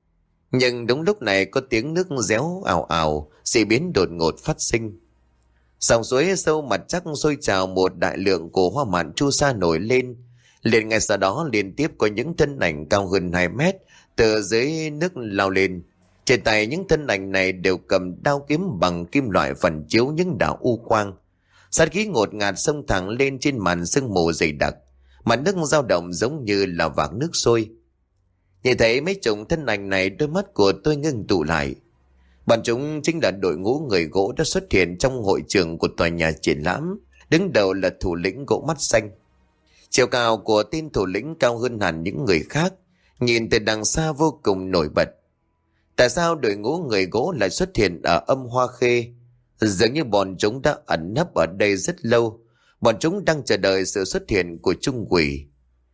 Nhưng đúng lúc này có tiếng nước réo ào ào, dị biến đột ngột phát sinh. Dòng suối sâu mặt chắc sôi trào, một đại lượng của hoa mạn chu sa nổi lên. Liền ngay sau đó liên tiếp có những thân ảnh cao hơn hai mét từ dưới nước lao lên. Trên tay những thân ảnh này đều cầm đao kiếm bằng kim loại phản chiếu những đạo u quang. Sát khí ngột ngạt xông thẳng lên trên màn sương mù dày đặc. Mặt nước dao động giống như là vạc nước sôi. Nhìn thấy mấy chục thân ảnh này, đôi mắt của tôi ngưng tụ lại. Bọn chúng chính là đội ngũ người gỗ đã xuất hiện trong hội trường của tòa nhà triển lãm. Đứng đầu là thủ lĩnh gỗ mắt xanh. Chiều cao của tên thủ lĩnh cao hơn hẳn những người khác, nhìn từ đằng xa vô cùng nổi bật. Tại sao đội ngũ người gỗ lại xuất hiện ở âm hoa khê? Dường như bọn chúng đã ẩn nấp ở đây rất lâu. Bọn chúng đang chờ đợi sự xuất hiện của Trung Quỷ.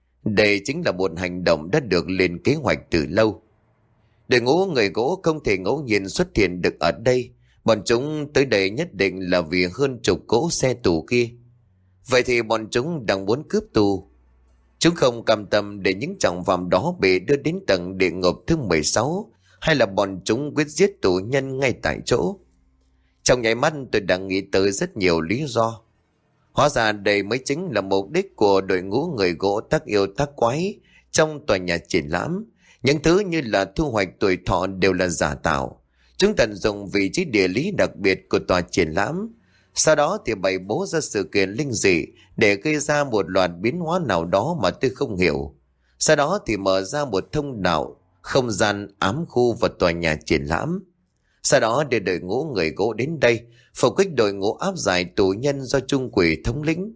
Đây chính là một hành động đã được lên kế hoạch từ lâu. Đội ngũ người gỗ không thể ngẫu nhiên xuất hiện được ở đây. Bọn chúng tới đây nhất định là vì hơn chục cỗ xe tù kia. Vậy thì bọn chúng đang muốn cướp tù. Chúng không cam tâm để những trọng phạm đó bị đưa đến tầng địa ngục thứ mười sáu, hay là bọn chúng quyết giết tù nhân ngay tại chỗ. Trong nháy mắt tôi đã nghĩ tới rất nhiều lý do. Hóa ra đây mới chính là mục đích của đội ngũ người gỗ tác yêu tác quái trong tòa nhà triển lãm. Những thứ như là thu hoạch tuổi thọ đều là giả tạo. Chúng tận dụng vị trí địa lý đặc biệt của tòa triển lãm. Sau đó thì bày bố ra sự kiện linh dị để gây ra một loạt biến hóa nào đó mà tôi không hiểu. Sau đó thì mở ra một thông đạo, không gian ám khu vào tòa nhà triển lãm. Sau đó để đội ngũ người gỗ đến đây, phục kích đội ngũ áp giải tù nhân do Trung Quỷ thống lĩnh.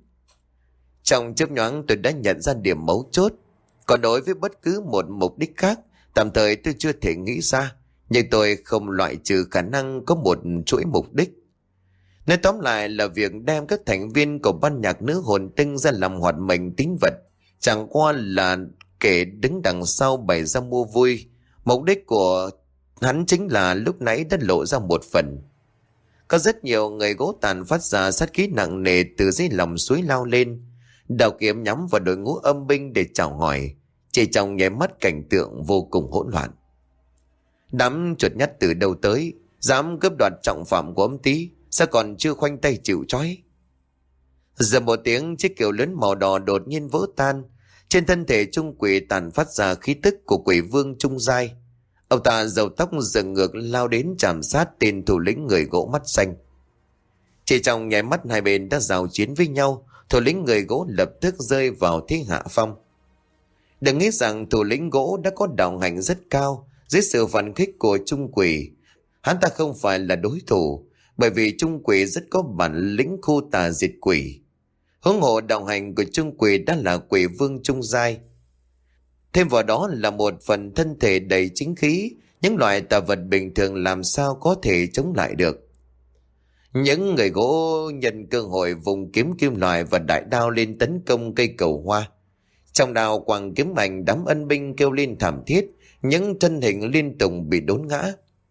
Trong chớp nhoáng tôi đã nhận ra điểm mấu chốt. Còn đối với bất cứ một mục đích khác, tạm thời tôi chưa thể nghĩ ra, nhưng tôi không loại trừ khả năng có một chuỗi mục đích. Nói tóm lại là việc đem các thành viên của ban nhạc nữ hồn tinh ra làm hoạt mệnh tín vật, chẳng qua là kẻ đứng đằng sau bày ra mua vui. Mục đích của hắn chính là lúc nãy đã lộ ra một phần. Có rất nhiều người gỗ tàn phát ra sát khí nặng nề từ dưới lòng suối lao lên, đào kiếm nhắm vào đội ngũ âm binh để chào hỏi. Chỉ trong nháy mắt cảnh tượng vô cùng hỗn loạn. Đám chuột nhắt từ đâu tới, dám cướp đoạt trọng phạm của ông Tý, sao còn chưa khoanh tay chịu trói. Giờ một tiếng, chiếc kiệu lớn màu đỏ đột nhiên vỡ tan. Trên thân thể Trung Quỷ tàn phát ra khí tức của quỷ vương Trung Giai. Ông ta râu tóc dựng ngược lao đến chạm sát tên thủ lĩnh người gỗ mắt xanh. Chỉ trong nháy mắt hai bên đã giao chiến với nhau, thủ lĩnh người gỗ lập tức rơi vào thế hạ phong. Đừng nghĩ rằng thủ lĩnh gỗ đã có đạo hạnh rất cao, dưới sự phản khích của Trung Quỷ, hắn ta không phải là đối thủ, bởi vì Trung Quỷ rất có bản lĩnh khu tà diệt quỷ. Huống hộ đạo hạnh của Trung Quỷ đã là quỷ vương Trung Giai. Thêm vào đó là một phần thân thể đầy chính khí, những loại tà vật bình thường làm sao có thể chống lại được. Những người gỗ nhân cơ hội vùng kiếm kim loại và đại đao lên tấn công cây cầu hoa. Trong đao quàng kiếm ảnh, đám ân binh kêu lên thảm thiết, những thân hình liên tục bị đốn ngã.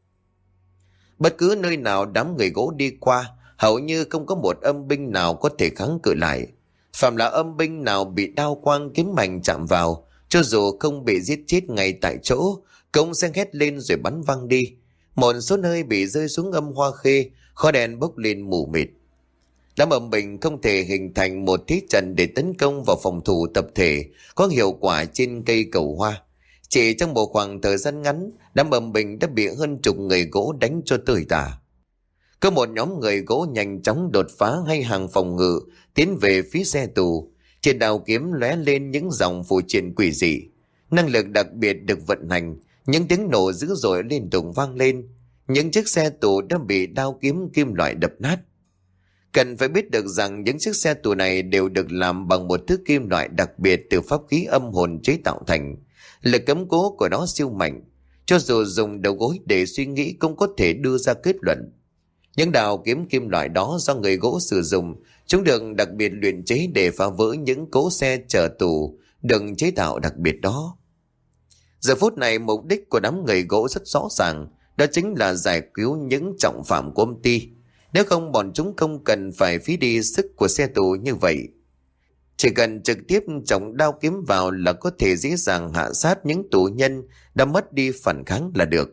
Bất cứ nơi nào đám người gỗ đi qua, hầu như không có một âm binh nào có thể kháng cự lại. Phạm là âm binh nào bị đao quang kiếm ảnh chạm vào, cho dù không bị giết chết ngay tại chỗ, cũng sẽ hét lên rồi bắn văng đi. Một số nơi bị rơi xuống âm hoa khê, khói đen bốc lên mù mịt. Đám âm binh không thể hình thành một thế trận để tấn công vào phòng thủ tập thể có hiệu quả trên cây cầu hoa. Chỉ trong một khoảng thời gian ngắn, đám âm binh đã bị hơn chục người gỗ đánh cho tơi tả. Có một nhóm người gỗ nhanh chóng đột phá hay hàng phòng ngự, tiến về phía xe tù. Trên đao kiếm lóe lên những dòng phù triện quỷ dị. Năng lực đặc biệt được vận hành, những tiếng nổ dữ dội liên tục vang lên. Những chiếc xe tù đã bị đao kiếm kim loại đập nát. Cần phải biết được rằng những chiếc xe tù này đều được làm bằng một thứ kim loại đặc biệt từ pháp khí âm hồn chế tạo thành. Lực cấm cố của nó siêu mạnh, cho dù dùng đầu gối để suy nghĩ cũng có thể đưa ra kết luận. Những đao kiếm kim loại đó do người gỗ sử dụng, chúng được đặc biệt luyện chế để phá vỡ những cỗ xe chở tù được chế tạo đặc biệt đó. Giờ phút này mục đích của đám người gỗ rất rõ ràng, đó chính là giải cứu những trọng phạm của công ty. Nếu không bọn chúng không cần phải phí đi sức của xe tù như vậy. Chỉ cần trực tiếp chống đao kiếm vào là có thể dễ dàng hạ sát những tù nhân đã mất đi phản kháng là được.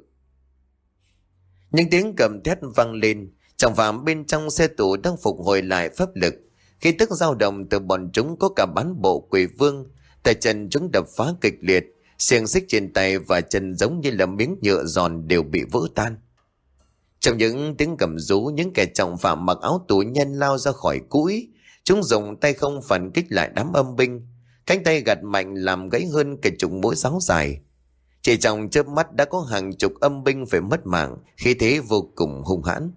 Những tiếng gầm thét vang lên, trọng phạm bên trong xe tù đang phục hồi lại pháp lực. Khi tức dao động từ bọn chúng có cả bán bộ quỷ vương, tay chân chúng đập phá kịch liệt, xiềng xích trên tay và chân giống như là miếng nhựa giòn đều bị vỡ tan. Trong những tiếng gầm rú, những kẻ trọng phạm mặc áo tù nhân lao ra khỏi cũi. Chúng dùng tay không phản kích lại đám âm binh, cánh tay gạt mạnh làm gãy hơn cả chục mũi giáo dài. Chỉ trong chớp mắt đã có hàng chục âm binh phải mất mạng, khí thế vô cùng hung hãn.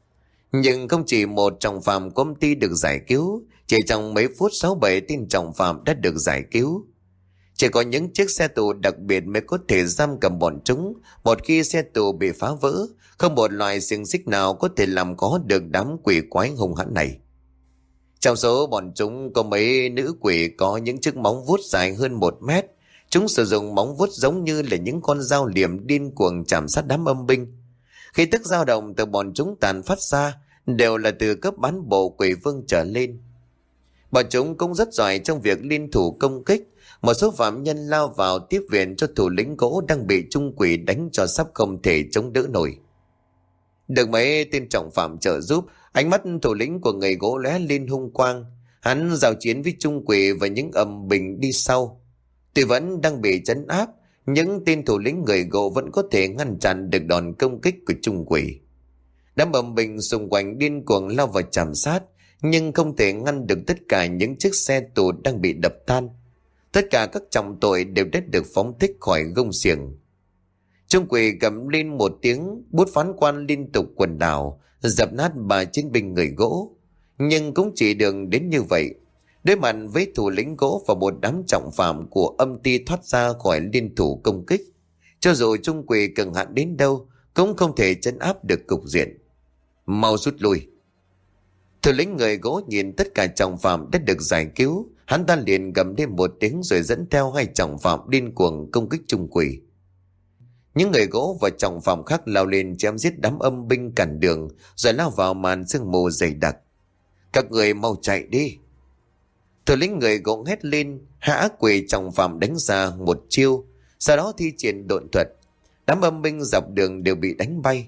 Nhưng không chỉ một trọng phạm của công ty được giải cứu, chỉ trong mấy phút sáu bảy tên trọng phạm đã được giải cứu. Chỉ có những chiếc xe tù đặc biệt mới có thể giam cầm bọn chúng. Một khi xe tù bị phá vỡ, không một loại xiềng xích nào có thể làm có được đám quỷ quái hung hãn này. Trong số bọn chúng có mấy nữ quỷ có những chiếc móng vuốt dài hơn một mét. Chúng sử dụng móng vuốt giống như là những con dao liềm điên cuồng chạm sát đám âm binh. Khi tức dao động từ bọn chúng tàn phát ra đều là từ cấp bán bộ quỷ vương trở lên. Bọn chúng cũng rất giỏi trong việc liên thủ công kích. Một số phạm nhân lao vào tiếp viện cho thủ lĩnh gỗ đang bị Trung Quỷ đánh cho sắp không thể chống đỡ nổi. Được mấy tên trọng phạm trợ giúp, ánh mắt thủ lĩnh của người gỗ lóe lên hung quang. Hắn giao chiến với Trung Quỷ và những âm binh đi sau. Tuy vẫn đang bị trấn áp, những tên thủ lĩnh người gỗ vẫn có thể ngăn chặn được đòn công kích của Trung Quỷ. Đám âm binh xung quanh điên cuồng lao vào chạm sát, nhưng không thể ngăn được tất cả những chiếc xe tù đang bị đập tan. Tất cả các trọng tội đều đã được phóng thích khỏi gông xiềng. Trung Quỷ gầm lên một tiếng, bút phán quan liên tục quần đảo, dập nát ba chiến binh người gỗ. Nhưng cũng chỉ đường đến như vậy. Đối mặt với thủ lĩnh gỗ và một đám trọng phạm của âm ty thoát ra khỏi liên thủ công kích, cho dù Trung Quỷ cường hạn đến đâu cũng không thể trấn áp được cục diện. Mau rút lui. Thủ lĩnh người gỗ nhìn tất cả trọng phạm đã được giải cứu, hắn ta liền gầm lên một tiếng rồi dẫn theo hai trọng phạm điên cuồng công kích Trung Quỷ. Những người gỗ và trọng phạm khác lao lên chém giết đám âm binh cản đường, rồi lao vào màn sương mù dày đặc. Các người mau chạy đi. Thủ lĩnh người gỗ hét lên, hạ ác quỷ trọng phạm đánh ra một chiêu, sau đó thi triển độn thuật. Đám âm binh dọc đường đều bị đánh bay.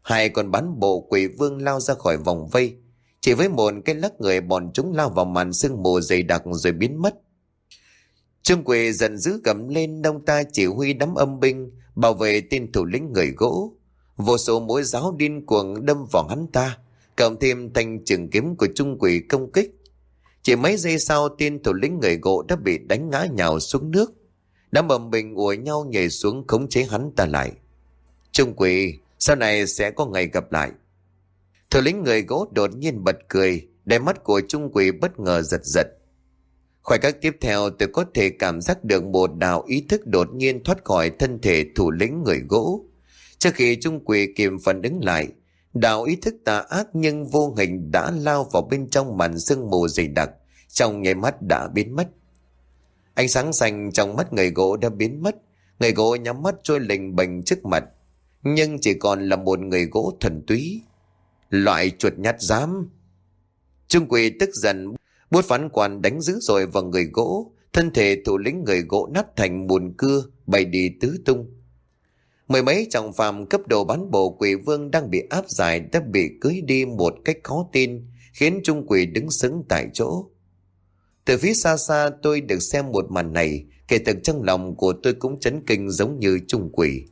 Hai con bán bộ quỷ vương lao ra khỏi vòng vây. Chỉ với một cái lắc người, bọn chúng lao vào màn sương mù dày đặc rồi biến mất. Trương Quỳ giận dữ gầm lên, ông ta chỉ huy đám âm binh bảo vệ tên thủ lĩnh người gỗ. Vô số mũi giáo điên cuồng đâm vào hắn ta, cộng thêm thanh trường kiếm của Trung Quỳ công kích. Chỉ mấy giây sau, tên thủ lĩnh người gỗ đã bị đánh ngã nhào xuống nước. Đám âm binh ùa nhau nhảy xuống khống chế hắn ta lại. Trung Quỳ, sau này sẽ có ngày gặp lại. Thủ lĩnh người gỗ đột nhiên bật cười, đáy mắt của Trung Quỳ bất ngờ giật giật. Khoảnh khắc tiếp theo, tôi có thể cảm giác được một đạo ý thức đột nhiên thoát khỏi thân thể thủ lĩnh người gỗ. Trước khi Trung Quỳ kịp phản ứng lại, đạo ý thức tà ác nhưng vô hình đã lao vào bên trong màn sương mù dày đặc, trong nháy mắt đã biến mất. Ánh sáng xanh trong mắt người gỗ đã biến mất, người gỗ nhắm mắt trôi lềnh bềnh trước mặt, nhưng chỉ còn là một người gỗ thuần túy. Loại chuột nhát dám! Trung Quỳ tức giận, bút phán quan đánh dữ dội vào người gỗ, thân thể thủ lĩnh người gỗ nát thành bùn cưa, bay đi tứ tung. Mười mấy trọng phàm cấp độ bán bộ quỷ vương đang bị áp giải đã bị cưới đi một cách khó tin, khiến Trung Quỳ đứng sững tại chỗ. Từ phía xa xa tôi được xem một màn này, kể từ trong lòng của tôi cũng chấn kinh giống như Trung Quỳ.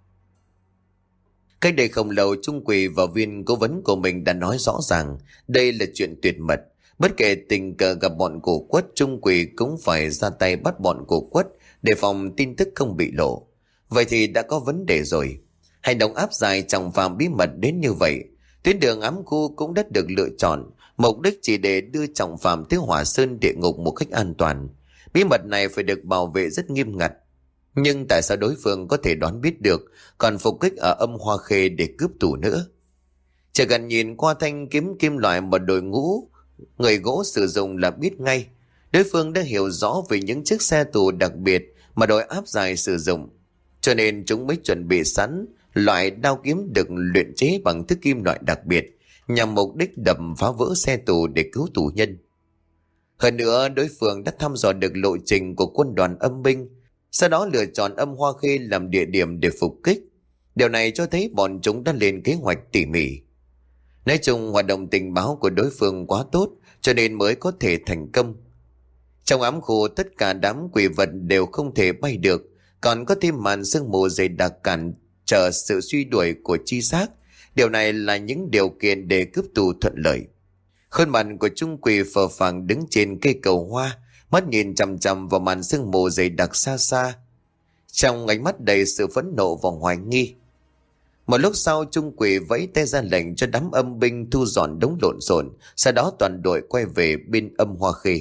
Cách đây không lâu, Trung Quỳ và viên cố vấn của mình đã nói rõ ràng đây là chuyện tuyệt mật. Bất kể tình cờ gặp bọn cổ quất, Trung Quỳ cũng phải ra tay bắt bọn cổ quất để phòng tin tức không bị lộ. Vậy thì đã có vấn đề rồi. Hành động áp giải trọng phàm bí mật đến như vậy, tuyến đường ám khu cũng đã được lựa chọn, mục đích chỉ để đưa trọng phàm tới Hỏa Sơn địa ngục một cách an toàn. Bí mật này phải được bảo vệ rất nghiêm ngặt. Nhưng tại sao đối phương có thể đoán biết được, còn phục kích ở Âm Hoa Khê để cướp tù nữa? Chỉ cần nhìn qua thanh kiếm kim loại mà đội ngũ người gỗ sử dụng là biết ngay, đối phương đã hiểu rõ về những chiếc xe tù đặc biệt mà đội áp giải sử dụng, cho nên chúng mới chuẩn bị sẵn loại đao kiếm được luyện chế bằng thứ kim loại đặc biệt nhằm mục đích đập phá vỡ xe tù để cứu tù nhân. Hơn nữa, đối phương đã thăm dò được lộ trình của quân đoàn âm binh, sau đó lựa chọn Âm Hoa Khê làm địa điểm để phục kích. Điều này cho thấy bọn chúng đã lên kế hoạch tỉ mỉ. Nói chung, hoạt động tình báo của đối phương quá tốt, cho nên mới có thể thành công. Trong ám khu, tất cả đám quỷ vật đều không thể bay được, còn có thêm màn sương mù dày đặc cản trở sự suy đuổi của chi xác. Điều này là những điều kiện để cướp tù thuận lợi. Khuôn mặt của Trung Quỳ phờ phàng đứng trên cây cầu hoa, mắt nhìn chằm chằm vào màn sương mù dày đặc xa xa, trong ánh mắt đầy sự phẫn nộ và hoài nghi. Một lúc sau, Trung Quỳ vẫy tay ra lệnh cho đám âm binh thu dọn đống lộn xộn, sau đó toàn đội quay về bên Âm Hoa Khê.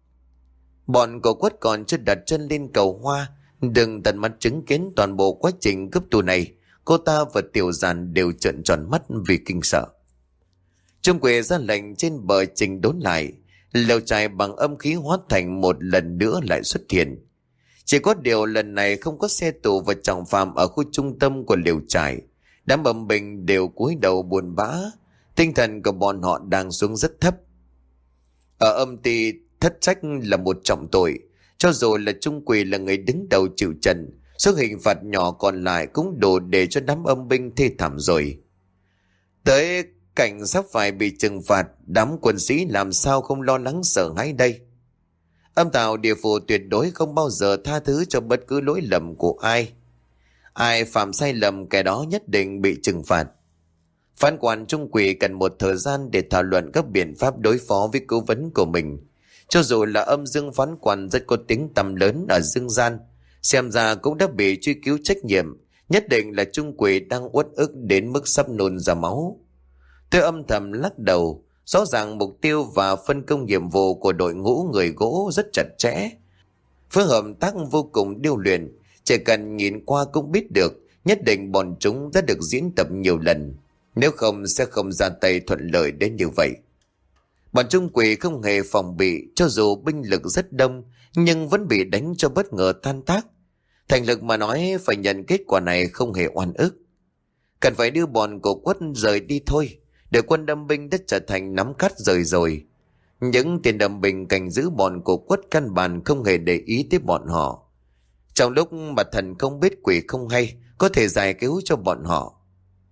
Bọn cổ quất còn chưa đặt chân lên cầu hoa, đừng tận mắt chứng kiến toàn bộ quá trình cướp tù này, cô ta và Tiểu Giàn đều trợn tròn mắt vì kinh sợ. Trung Quỳ ra lệnh trên bờ trình đốn lại, lều trại bằng âm khí hóa thành một lần nữa lại xuất hiện. Chỉ có điều lần này không có xe tù và trọng phàm ở khu trung tâm của lều trại. Đám âm binh đều cúi đầu buồn bã, tinh thần của bọn họ đang xuống rất thấp. Ở âm ty, thất trách là một trọng tội. Cho dù là Trung Quỳ là người đứng đầu chịu trận, số hình phạt nhỏ còn lại cũng đủ để cho đám âm binh thê thảm rồi. Tới cảnh sắp phải bị trừng phạt, đám quân sĩ làm sao không lo lắng sợ hãi đây? Âm Tào Địa Phủ tuyệt đối không bao giờ tha thứ cho bất cứ lỗi lầm của ai. Ai phạm sai lầm, kẻ đó nhất định bị trừng phạt. Phán quan Trung Quỳ cần một thời gian để thảo luận các biện pháp đối phó với cố vấn của mình. Cho dù là âm dương phán quan rất có tiếng tăm lớn ở dương gian, xem ra cũng đã bị truy cứu trách nhiệm. Nhất định là Trung Quỳ đang uất ức đến mức sắp nôn ra máu. Tôi âm thầm lắc đầu. Rõ ràng mục tiêu và phân công nhiệm vụ của đội ngũ người gỗ rất chặt chẽ, phối hợp tác vô cùng điêu luyện. Chỉ cần nhìn qua cũng biết được, nhất định bọn chúng đã được diễn tập nhiều lần, nếu không sẽ không ra tay thuận lợi đến như vậy. Bọn Trung Quỳ không hề phòng bị, cho dù binh lực rất đông nhưng vẫn bị đánh cho bất ngờ tan tác. Thành lực mà nói, phải nhận kết quả này không hề oan ức. Cần phải đưa bọn cổ quất rời đi thôi. Để quân đâm binh đã trở thành nắm cát rời rồi. Những tiền đâm binh canh giữ bọn cổ quất căn bản không hề để ý tới bọn họ. Trong lúc mà thần không biết quỷ không hay, có thể giải cứu cho bọn họ.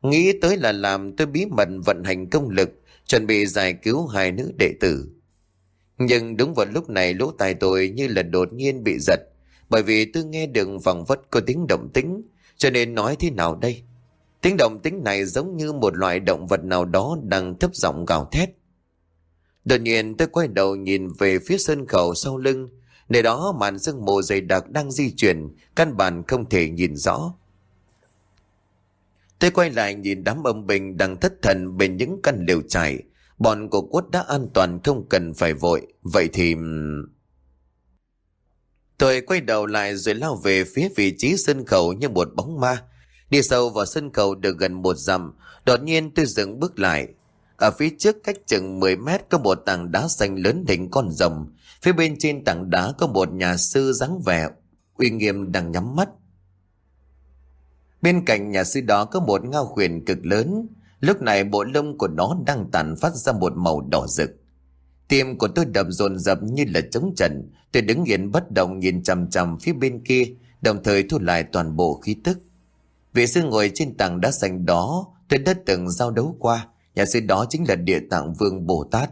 Nghĩ tới là làm tôi bí mật vận hành công lực, chuẩn bị giải cứu hai nữ đệ tử. Nhưng đúng vào lúc này lỗ tai tôi như là đột nhiên bị giật, bởi vì tôi nghe được vẳng vất có tiếng động tĩnh, cho nên nói thế nào đây? Tiếng động tĩnh này giống như một loại động vật nào đó đang thấp giọng gào thét. Đột nhiên tôi quay đầu nhìn về phía sân khấu sau lưng, nơi đó màn sương mù dày đặc đang di chuyển, căn bản không thể nhìn rõ. Tôi quay lại nhìn đám âm binh đang thất thần bên những căn lều trại. Bọn của Quất đã an toàn, không cần phải vội. Vậy thì... Tôi quay đầu lại rồi lao về phía vị trí sân khấu như một bóng ma. Đi sâu vào sân khấu được gần một dặm, đột nhiên tôi dừng bước lại. Ở phía trước cách chừng mười mét có một tảng đá xanh lớn hình con rồng. Phía bên trên tảng đá có một nhà sư dáng vẻ uy nghiêm đang nhắm mắt. Bên cạnh nhà sư đó có một ngao khuyển cực lớn. Lúc này bộ lông của nó đang tản phát ra một màu đỏ rực. Tim của tôi đập dồn dập như là trống trần. Tôi đứng yên bất động nhìn chằm chằm phía bên kia, đồng thời thu lại toàn bộ khí tức. Vị sư ngồi trên tảng đá xanh đó tôi đã từng giao đấu qua. Nhà sư đó chính là Địa Tạng Vương Bồ Tát.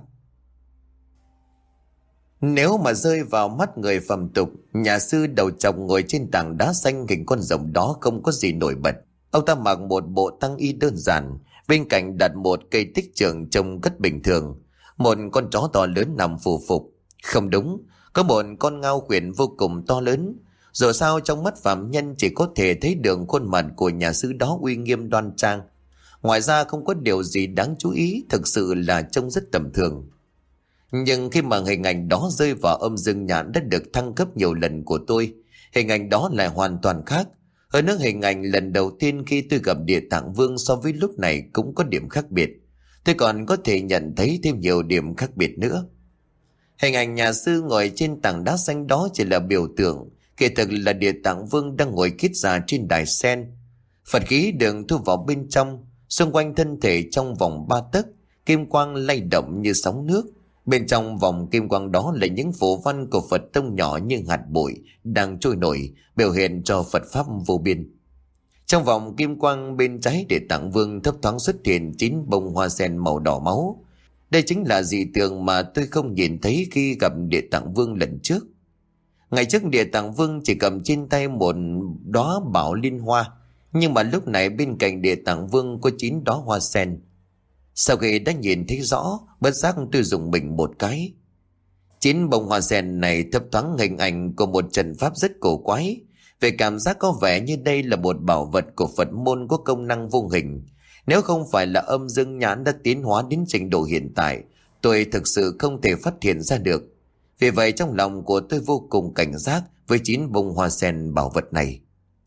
Nếu mà rơi vào mắt người phàm tục, nhà sư đầu trọc ngồi trên tảng đá xanh hình con rồng đó không có gì nổi bật. Ông ta mặc một bộ tăng y đơn giản, bên cạnh đặt một cây tích trượng trông rất bình thường. Một con chó to lớn nằm phù phục. Không đúng, có một con ngao khuyển vô cùng to lớn. Dù sao trong mắt phạm nhân chỉ có thể thấy được khuôn mặt của nhà sư đó uy nghiêm đoan trang. Ngoài ra không có điều gì đáng chú ý, thực sự là trông rất tầm thường. Nhưng khi mà hình ảnh đó rơi vào âm dương nhãn đã được thăng cấp nhiều lần của tôi, hình ảnh đó lại hoàn toàn khác. Hơn nữa hình ảnh lần đầu tiên khi tôi gặp Địa Tạng Vương so với lúc này cũng có điểm khác biệt. Tôi còn có thể nhận thấy thêm nhiều điểm khác biệt nữa. Hình ảnh nhà sư ngồi trên tảng đá xanh đó chỉ là biểu tượng, kỳ thực là Địa Tạng Vương đang ngồi kiết già trên đài sen. Phật khí đường thu vào bên trong, xung quanh thân thể trong vòng ba tấc, kim quang lay động như sóng nước. Bên trong vòng kim quang đó là những phù văn của Phật tông nhỏ như hạt bụi đang trôi nổi, biểu hiện cho Phật pháp vô biên. Trong vòng kim quang bên trái Địa Tạng Vương thấp thoáng xuất hiện chín bông hoa sen màu đỏ máu. Đây chính là dị tượng mà tôi không nhìn thấy khi gặp Địa Tạng Vương lần trước. Ngày trước Địa Tạng Vương chỉ cầm trên tay một đóa bảo liên hoa, nhưng mà lúc này bên cạnh Địa Tạng Vương có chín đóa hoa sen. Sau khi đã nhìn thấy rõ, bất giác tôi dùng mình một cái. Chín bông hoa sen này thấp thoáng hình ảnh của một trận pháp rất cổ quái. Về cảm giác có vẻ như đây là một bảo vật của Phật môn có công năng vô hình. Nếu không phải là âm dương nhãn đã tiến hóa đến trình độ hiện tại, tôi thực sự không thể phát hiện ra được. Vì vậy trong lòng của tôi vô cùng cảnh giác với chín bông hoa sen bảo vật này.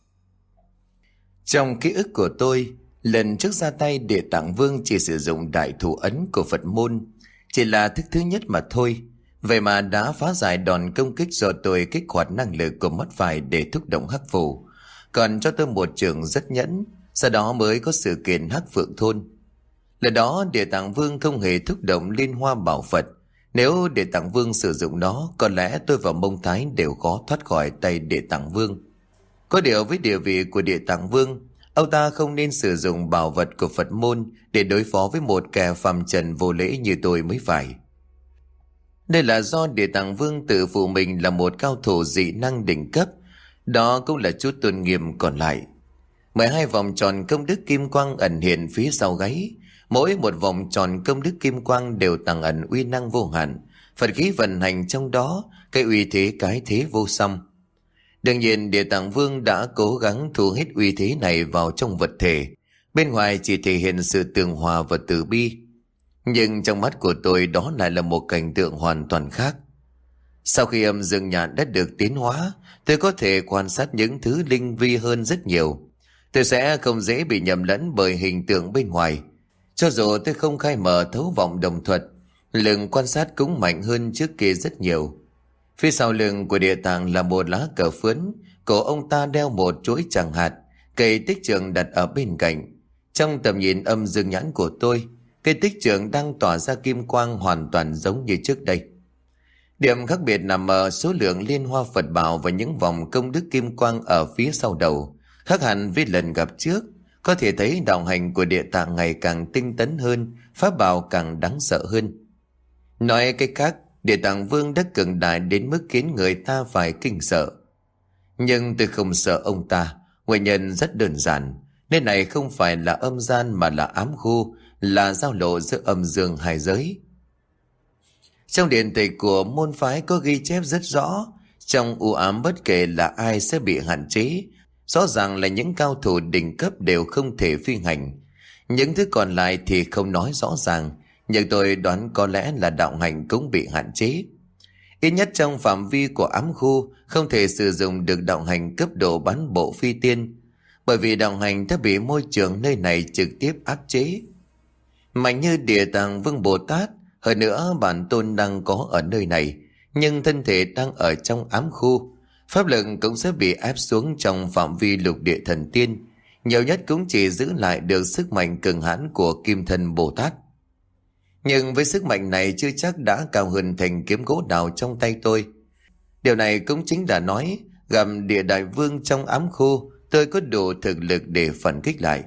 Trong ký ức của tôi, lần trước ra tay Địa Tạng Vương chỉ sử dụng đại thủ ấn của Phật môn, chỉ là thức thứ nhất mà thôi. Vậy mà đã phá giải đòn công kích do tôi kích hoạt năng lực của mắt phải để thúc động hắc phù, còn cho tôi một trường rất nhẫn. Sau đó mới có sự kiện Hắc Phượng Thôn. Lần đó Địa Tạng Vương không hề thúc động liên hoa bảo Phật. Nếu Địa Tạng Vương sử dụng nó, có lẽ tôi và Mông Thái đều khó thoát khỏi tay Địa Tạng Vương. Có điều với địa vị của Địa Tạng Vương, ông ta không nên sử dụng bảo vật của Phật môn để đối phó với một kẻ phàm trần vô lễ như tôi mới phải. Đây là do Địa Tạng Vương tự phụ mình là một cao thủ dị năng đỉnh cấp. Đó cũng là chút tôn nghiêm còn lại. mười hai vòng tròn công đức kim quang ẩn hiện phía sau gáy. Mỗi một vòng tròn công đức kim quang đều tàng ẩn uy năng vô hạn. Phật khí vận hành trong đó, cái uy thế cái thế vô song. Đương nhiên Địa Tạng Vương đã cố gắng thu hết uy thế này vào trong vật thể. Bên ngoài chỉ thể hiện sự tường hòa và từ bi. Nhưng trong mắt của tôi đó lại là một cảnh tượng hoàn toàn khác. Sau khi âm dương nhãn đã được tiến hóa, tôi có thể quan sát những thứ linh vi hơn rất nhiều. Tôi sẽ không dễ bị nhầm lẫn bởi hình tượng bên ngoài. Cho dù tôi không khai mở thấu vọng đồng thuật, lực quan sát cũng mạnh hơn trước kia rất nhiều. Phía sau lưng của Địa Tạng là một lá cờ phướn, cổ ông ta đeo một chuỗi tràng hạt, cây tích trượng đặt ở bên cạnh. Trong tầm nhìn âm dương nhãn của tôi, cây tích trượng đang tỏa ra kim quang hoàn toàn giống như trước đây. Điểm khác biệt nằm ở số lượng liên hoa Phật bảo và những vòng công đức kim quang ở phía sau đầu, khác hẳn với lần gặp trước. Có thể thấy đạo hành của Địa Tạng ngày càng tinh tấn hơn, pháp bảo càng đáng sợ hơn. Nói cách khác, Địa Tạng Vương đã cường đại đến mức khiến người ta phải kinh sợ. Nhưng tôi không sợ ông ta, nguyên nhân rất đơn giản. Nơi này không phải là âm gian mà là ám khu, là giao lộ giữa âm dương hai giới. Trong điện tịch của môn phái có ghi chép rất rõ, trong u ám bất kể là ai sẽ bị hạn chế. Rõ ràng là những cao thủ đỉnh cấp đều không thể phi hành. Những thứ còn lại thì không nói rõ ràng, nhưng tôi đoán có lẽ là đạo hành cũng bị hạn chế. Ít nhất trong phạm vi của ám khu không thể sử dụng được đạo hành cấp độ bán bộ phi tiên, bởi vì đạo hành đã bị môi trường nơi này trực tiếp áp chế. Mạnh như Địa Tạng Vương Bồ Tát, hơn nữa bản tôn đang có ở nơi này, nhưng thân thể đang ở trong ám khu, pháp lực cũng sẽ bị ép xuống trong phạm vi lục địa thần tiên, nhiều nhất cũng chỉ giữ lại được sức mạnh cường hãn của Kim Thân Bồ Tát. Nhưng với sức mạnh này chưa chắc đã cao hơn thành kiếm gỗ đào trong tay tôi. Điều này cũng chính là nói, gặp Địa Đại Vương trong ám khu, tôi có đủ thực lực để phản kích lại.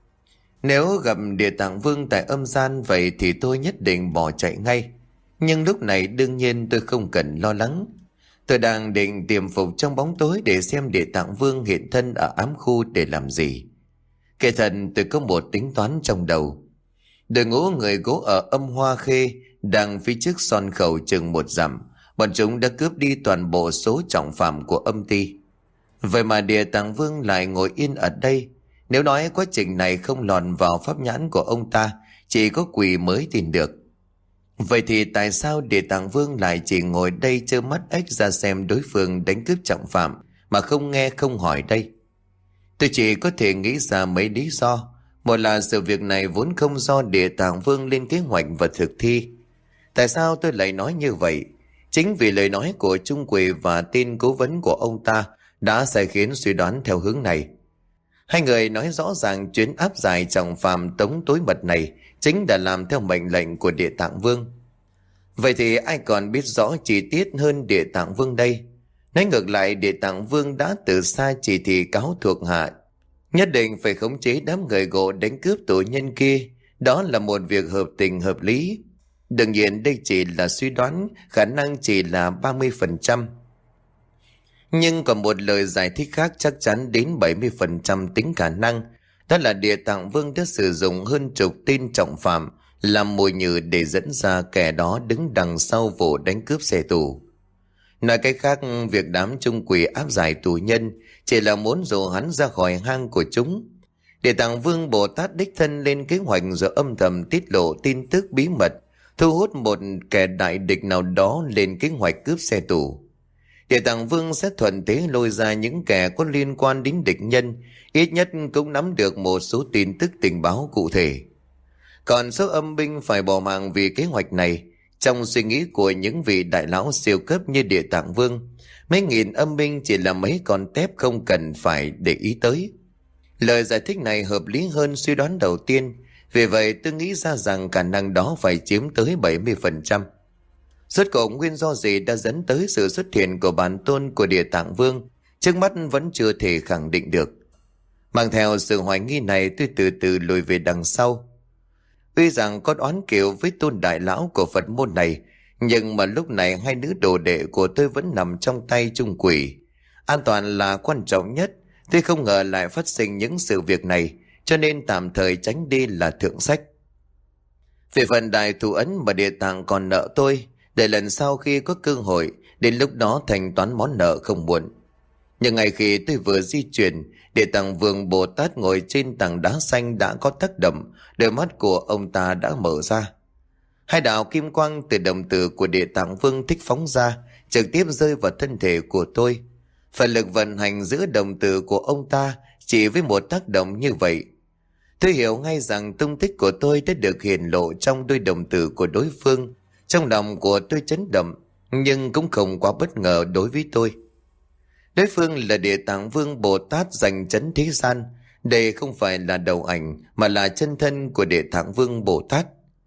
Nếu gặp Địa Tạng Vương tại âm gian, vậy thì tôi nhất định bỏ chạy ngay. Nhưng lúc này đương nhiên tôi không cần lo lắng. Tôi đang định tiềm phục trong bóng tối để xem Địa Tạng Vương hiện thân ở ám khu để làm gì. Kể thật, tôi có một tính toán trong đầu. Đội ngũ người gỗ ở âm Hoa Khê đang phía trước son khẩu chừng một dặm. Bọn chúng đã cướp đi toàn bộ số trọng phạm của âm ty. Vậy mà Địa Tạng Vương lại ngồi yên ở đây. Nếu nói quá trình này không lọt vào pháp nhãn của ông ta, chỉ có quỷ mới tin được. Vậy thì tại sao Địa Tạng Vương lại chỉ ngồi đây trơ mắt ếch ra xem đối phương đánh cướp trọng phạm, mà không nghe không hỏi đây? Tôi chỉ có thể nghĩ ra mấy lý do. Một là sự việc này vốn không do Địa Tạng Vương lên kế hoạch và thực thi. Tại sao tôi lại nói như vậy? Chính vì lời nói của Trung Quỷ và tin cố vấn của ông ta đã sai khiến suy đoán theo hướng này. Hai người nói rõ ràng chuyến áp giải trọng phạm tống tối mật này chính là làm theo mệnh lệnh của Địa Tạng Vương. Vậy thì ai còn biết rõ chi tiết hơn Địa Tạng Vương đây? Nói ngược lại, Địa Tạng Vương đã từ xa chỉ thị cáo thuộc hạ nhất định phải khống chế đám người gỗ đánh cướp tù nhân kia. Đó là một việc hợp tình hợp lý. Đương nhiên đây chỉ là suy đoán, khả năng chỉ là ba mươi phần trăm. Nhưng còn một lời giải thích khác chắc chắn đến bảy mươi phần trăm tính khả năng. Đó là Địa Tạng Vương đã sử dụng hơn chục tên trọng phạm làm mồi nhử để dẫn ra kẻ đó đứng đằng sau vụ đánh cướp xe tù. Nói cách khác, việc đám Trung Quỷ áp giải tù nhân chỉ là muốn dụ hắn ra khỏi hang của chúng. Địa Tạng Vương Bồ Tát đích thân lên kế hoạch rồi âm thầm tiết lộ tin tức bí mật, thu hút một kẻ đại địch nào đó lên kế hoạch cướp xe tù. Địa Tạng Vương sẽ thuận thế lôi ra những kẻ có liên quan đến địch nhân, ít nhất cũng nắm được một số tin tức tình báo cụ thể. Còn số âm binh phải bỏ mạng vì kế hoạch này, trong suy nghĩ của những vị đại lão siêu cấp như Địa Tạng Vương, mấy nghìn âm binh chỉ là mấy con tép không cần phải để ý tới. Lời giải thích này hợp lý hơn suy đoán đầu tiên, vì vậy tôi nghĩ ra rằng khả năng đó phải chiếm tới bảy mươi phần trăm. Rốt cuộc nguyên do gì đã dẫn tới sự xuất hiện của bản tôn của Địa Tạng Vương, trước mắt vẫn chưa thể khẳng định được. Mang theo sự hoài nghi này, tôi từ từ lùi về đằng sau. Tuy rằng có oán kiều với tôn đại lão của Phật môn này, nhưng mà lúc này hai nữ đồ đệ của tôi vẫn nằm trong tay Trung Quỷ. An toàn là quan trọng nhất. Tôi không ngờ lại phát sinh những sự việc này, cho nên tạm thời tránh đi là thượng sách. Về phần đại thù ấn mà Địa Tạng còn nợ tôi, để lần sau khi có cơ hội, đến lúc đó thanh toán món nợ không muộn. Nhưng ngày khi tôi vừa di chuyển, Địa Tạng Vương Bồ Tát ngồi trên tảng đá xanh đã có tác động, đôi mắt của ông ta đã mở ra. Hai đạo kim quang từ đồng tử của Địa Tạng Vương thích phóng ra, trực tiếp rơi vào thân thể của tôi. Phần lực vận hành giữa đồng tử của ông ta chỉ với một tác động như vậy. Tôi hiểu ngay rằng tung tích của tôi đã được hiển lộ trong đôi đồng tử của đối phương. Trong lòng của tôi chấn động, nhưng cũng không quá bất ngờ đối với tôi. Đối phương là Địa Tạng Vương Bồ Tát giành chấn thế gian. Đây không phải là đầu ảnh, mà là chân thân của Địa Tạng Vương Bồ Tát.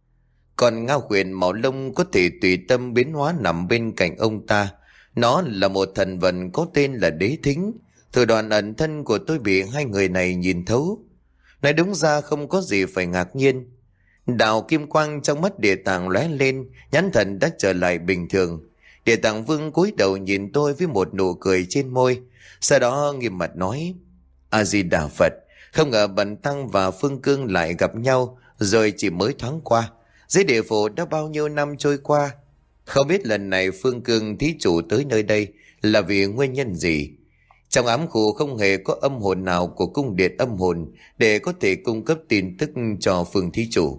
Còn ngao khuyển màu lông có thể tùy tâm biến hóa nằm bên cạnh ông ta. Nó là một thần vật có tên là Đế Thính. Thủ đoạn ẩn thân của tôi bị hai người này nhìn thấu. Nói đúng ra không có gì phải ngạc nhiên. Đạo kim quang trong mắt Địa Tạng lóe lên, nhãn thần đã trở lại bình thường. Địa Tạng Vương cúi đầu nhìn tôi với một nụ cười trên môi, sau đó nghiêm mặt nói: A Di Đà Phật. Không ngờ Bần Tăng và Phương Cương lại gặp nhau rồi chỉ mới thoáng qua. Dưới địa phủ đã bao nhiêu năm trôi qua. Không biết lần này Phương Cương thí chủ tới nơi đây là vì nguyên nhân gì? Trong ám khu không hề có âm hồn nào của cung điện âm hồn để có thể cung cấp tin tức cho Phương thí chủ.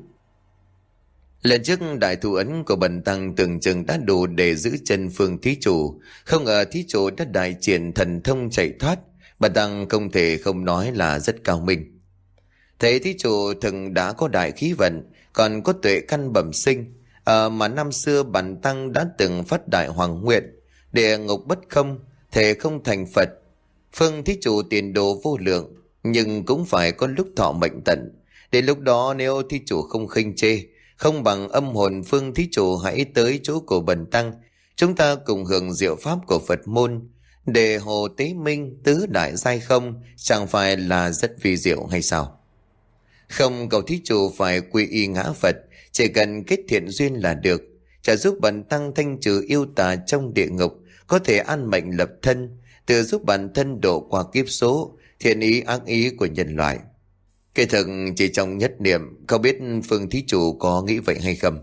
Lần trước đại thủ ấn của Bần Tăng tưởng chừng đã đủ để giữ chân Phương thí chủ. Không ngờ thí chủ đã đại triển thần thông chạy thoát. Bần Tăng không thể không nói là rất cao minh. Thấy thí chủ từng đã có đại khí vận, còn có tuệ căn bẩm sinh, à, mà năm xưa Bần Tăng đã từng phát đại hoàng nguyện: địa ngục bất không, thể không thành Phật. Phương thí chủ tiền đồ vô lượng, nhưng cũng phải có lúc thọ mệnh tận. Đến lúc đó nếu thí chủ không khinh chê, không bằng âm hồn Phương thí chủ hãy tới chỗ của Bần Tăng, chúng ta cùng hưởng diệu pháp của Phật môn. Để hồ tế minh tứ đại giai không, chẳng phải là rất vi diệu hay sao? Không cầu thí chủ phải quy y ngã Phật, chỉ cần kết thiện duyên là được. Trả giúp Bần Tăng thanh trừ yêu tà trong địa ngục, có thể an mệnh lập thân, tự giúp bản thân độ qua kiếp số, thiện ý ác ý của nhân loại. Kỳ thực chỉ trong nhất niệm, không biết Phương thí chủ có nghĩ vậy hay không?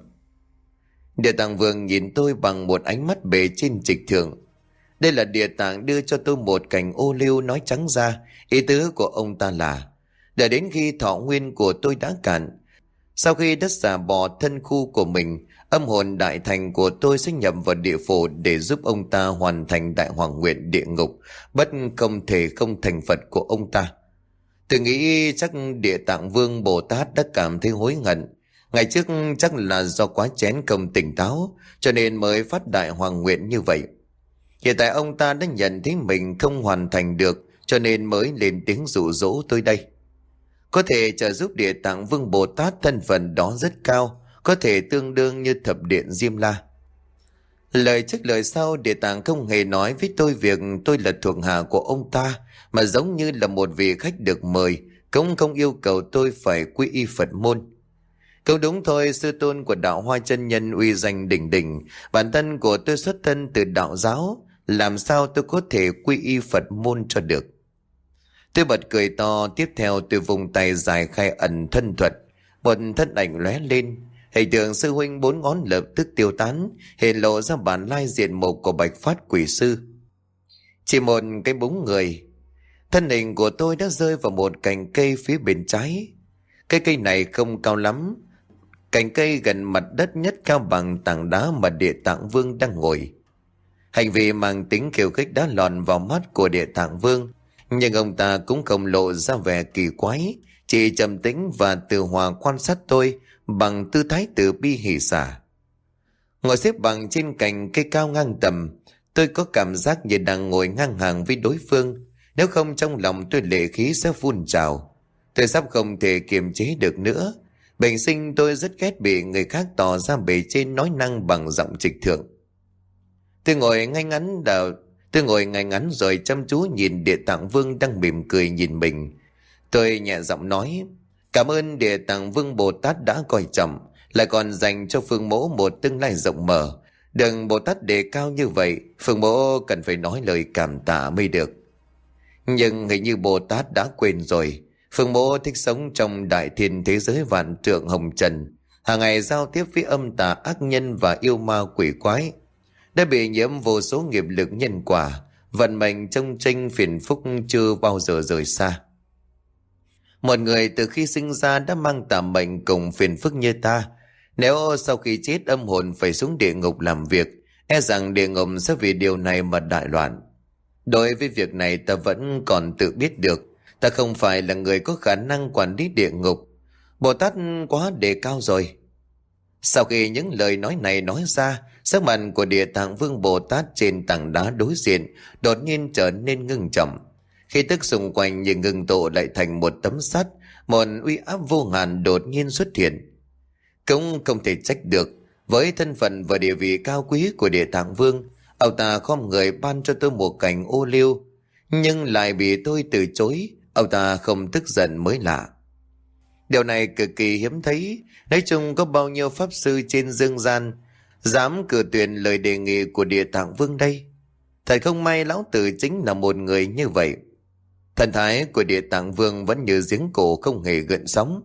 Địa Tạng Vương nhìn tôi bằng một ánh mắt bề trên trịch thượng. Đây là Địa Tạng đưa cho tôi một cành ô liu, nói trắng ra, ý tứ của ông ta là: đợi đến khi thọ nguyên của tôi đã cạn, sau khi đất xả bỏ thân khu của mình, âm hồn đại thành của tôi sẽ nhập vào địa phủ để giúp ông ta hoàn thành đại hoàng nguyện địa ngục, bất không thể không thành Phật của ông ta. Tôi nghĩ chắc Địa Tạng Vương Bồ Tát đã cảm thấy hối hận. Ngày trước chắc là do quá chén không tỉnh táo, cho nên mới phát đại hoàng nguyện như vậy. Hiện tại ông ta đã nhận thấy mình không hoàn thành được, cho nên mới lên tiếng dụ dỗ tôi đây. Có thể trợ giúp Địa Tạng Vương Bồ Tát, thân phận đó rất cao, có thể tương đương như thập điện Diêm La. Lời trước lời sau, Địa Tạng không hề nói với tôi việc tôi là thuộc hạ của ông ta, mà giống như là một vị khách được mời, cũng không yêu cầu tôi phải quy y Phật môn. Cũng đúng thôi, sư tôn của đạo Hoa Chân Nhân uy danh đỉnh đỉnh, bản thân của tôi xuất thân từ đạo giáo, làm sao tôi có thể quy y Phật môn cho được? Tôi bật cười to, tiếp theo tôi vùng tay dài khai ẩn thân thuật, một thân ảnh lóe lên, hình tượng sư huynh bốn ngón lập tức tiêu tán, hiện lộ ra bản lai diện mục của Bạch Phát Quỷ Sư. Chỉ một cái búng người, thân hình của tôi đã rơi vào một cành cây phía bên trái. Cái cây này không cao lắm, cành cây gần mặt đất nhất cao bằng tảng đá mà Địa Tạng Vương đang ngồi. Hành vi mang tính khiêu khích đã lọt vào mắt của Địa Tạng Vương, nhưng ông ta cũng không lộ ra vẻ kỳ quái, chỉ trầm tĩnh và từ hòa quan sát tôi bằng tư thái từ bi hỷ xả. Ngồi xếp bằng trên cành cây cao ngang tầm, tôi có cảm giác như đang ngồi ngang hàng với đối phương. Nếu không trong lòng tôi lệ khí sẽ phun trào. Tôi sắp không thể kiềm chế được nữa. Bình sinh tôi rất ghét bị người khác tỏ ra bề trên nói năng bằng giọng trịch thượng. Tôi ngồi ngay ngắn đào, tôi ngồi ngay ngắn rồi chăm chú nhìn Địa Tạng Vương đang mỉm cười nhìn mình. Tôi nhẹ giọng nói: cảm ơn Địa Tạng Vương Bồ Tát đã coi trọng, lại còn dành cho Phương mẫu một tương lai rộng mở. Đừng Bồ Tát đề cao như vậy, Phương mẫu cần phải nói lời cảm tạ mới được. Nhưng hình như Bồ Tát đã quên rồi, Phương mẫu thích sống trong đại thiên thế giới vạn trượng hồng trần, hàng ngày giao tiếp với âm tà ác nhân và yêu ma quỷ quái, đã bị nhiễm vô số nghiệp lực nhân quả, vận mệnh trong tranh phiền phúc chưa bao giờ rời xa. Một người từ khi sinh ra đã mang tà mệnh cùng phiền phức như ta, nếu sau khi chết âm hồn phải xuống địa ngục làm việc, e rằng địa ngục sẽ vì điều này mà đại loạn. Đối với việc này ta vẫn còn tự biết được, ta không phải là người có khả năng quản lý địa ngục. Bồ Tát quá đề cao rồi. Sau khi những lời nói này nói ra, sắc mặt của Địa Tạng Vương Bồ Tát trên tảng đá đối diện đột nhiên trở nên ngưng trọng. Khí tức xung quanh như ngưng tụ lại thành một tấm sắt, một uy áp vô hạn đột nhiên xuất hiện. Cũng không thể trách được, với thân phận và địa vị cao quý của Địa Tạng Vương, ông ta khom người ban cho tôi một cành ô liu, nhưng lại bị tôi từ chối. Ông ta không tức giận mới lạ. Điều này cực kỳ hiếm thấy. Nói chung có bao nhiêu pháp sư trên dương gian dám cử tuyển lời đề nghị của Địa Tạng Vương đây? Thật không may lão tử chính là một người như vậy. Thần thái của Địa Tạng Vương vẫn như giếng cổ không hề gợn sóng.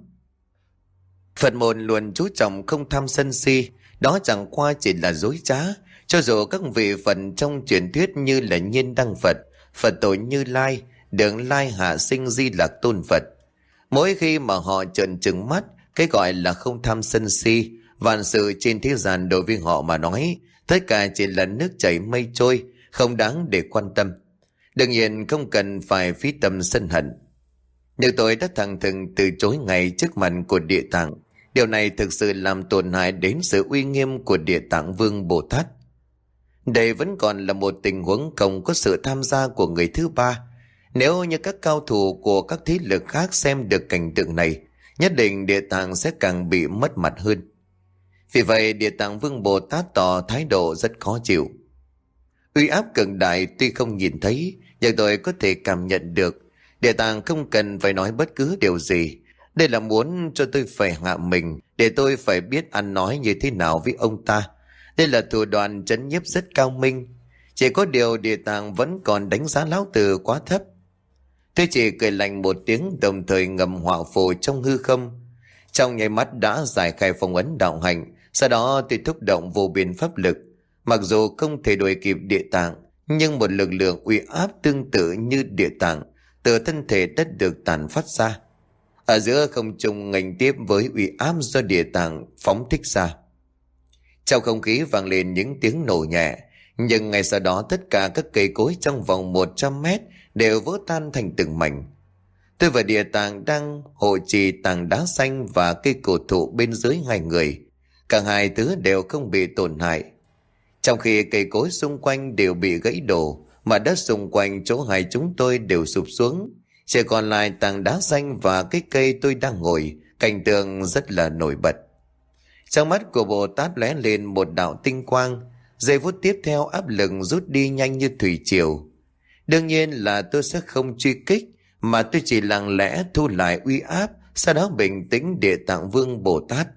Phật môn luôn chú trọng không tham sân si, đó chẳng qua chỉ là dối trá. Cho dù các vị Phật trong truyền thuyết như là Nhiên Đăng Phật, Phật tổ Như Lai, Đường Lai Hạ Sinh Di Lạc Tôn Phật, mỗi khi mà họ trợn trừng mắt, cái gọi là không tham sân si, vạn sự trên thế gian đối với họ mà nói, tất cả chỉ là nước chảy mây trôi, không đáng để quan tâm. Đương nhiên không cần phải phí tâm sân hận. Nhưng tôi đã thẳng thừng từ chối ngay trước mặt của Địa Tạng. Điều này thực sự làm tổn hại đến sự uy nghiêm của Địa Tạng Vương Bồ Tát. Đây vẫn còn là một tình huống không có sự tham gia của người thứ ba. Nếu như các cao thủ của các thế lực khác xem được cảnh tượng này, nhất định Địa Tạng sẽ càng bị mất mặt hơn. Vì vậy Địa Tạng Vương Bồ Tát tỏ thái độ rất khó chịu. Uy áp cường đại tuy không nhìn thấy, nhưng tôi có thể cảm nhận được. Địa Tạng không cần phải nói bất cứ điều gì. Đây là muốn cho tôi phải hạ mình, để tôi phải biết ăn nói như thế nào với ông ta. Đây là thủ đoạn trấn nhiếp rất cao minh. Chỉ có điều Địa Tạng vẫn còn đánh giá lão tử quá thấp. Tôi chỉ cười lạnh một tiếng, đồng thời ngầm họa phù trong hư không. Trong nháy mắt đã giải khai phong ấn đạo hạnh. Sau đó tôi thúc động vô biên pháp lực. Mặc dù không thể đuổi kịp Địa Tạng, nhưng một lực lượng uy áp tương tự như Địa Tạng từ thân thể đất được tản phát ra. Ở giữa không trung nghênh tiếp với uy áp do Địa Tạng phóng thích ra. Trong không khí vang lên những tiếng nổ nhẹ, nhưng ngay sau đó tất cả các cây cối trong vòng một trăm mét đều vỡ tan thành từng mảnh. Tôi và Địa Tạng đang hộ trì tảng đá xanh và cây cổ thụ bên dưới hai người. Cả hai thứ đều không bị tổn hại. Trong khi cây cối xung quanh đều bị gãy đổ, mà đất xung quanh chỗ hai chúng tôi đều sụp xuống. Chỉ còn lại tảng đá xanh và cái cây tôi đang ngồi, cảnh tượng rất là nổi bật. Trong mắt của Bồ Tát lóe lên một đạo tinh quang, giây phút tiếp theo áp lực rút đi nhanh như thủy triều. Đương nhiên là tôi sẽ không truy kích, mà tôi chỉ lặng lẽ thu lại uy áp, sau đó bình tĩnh Địa Tạng Vương Bồ Tát.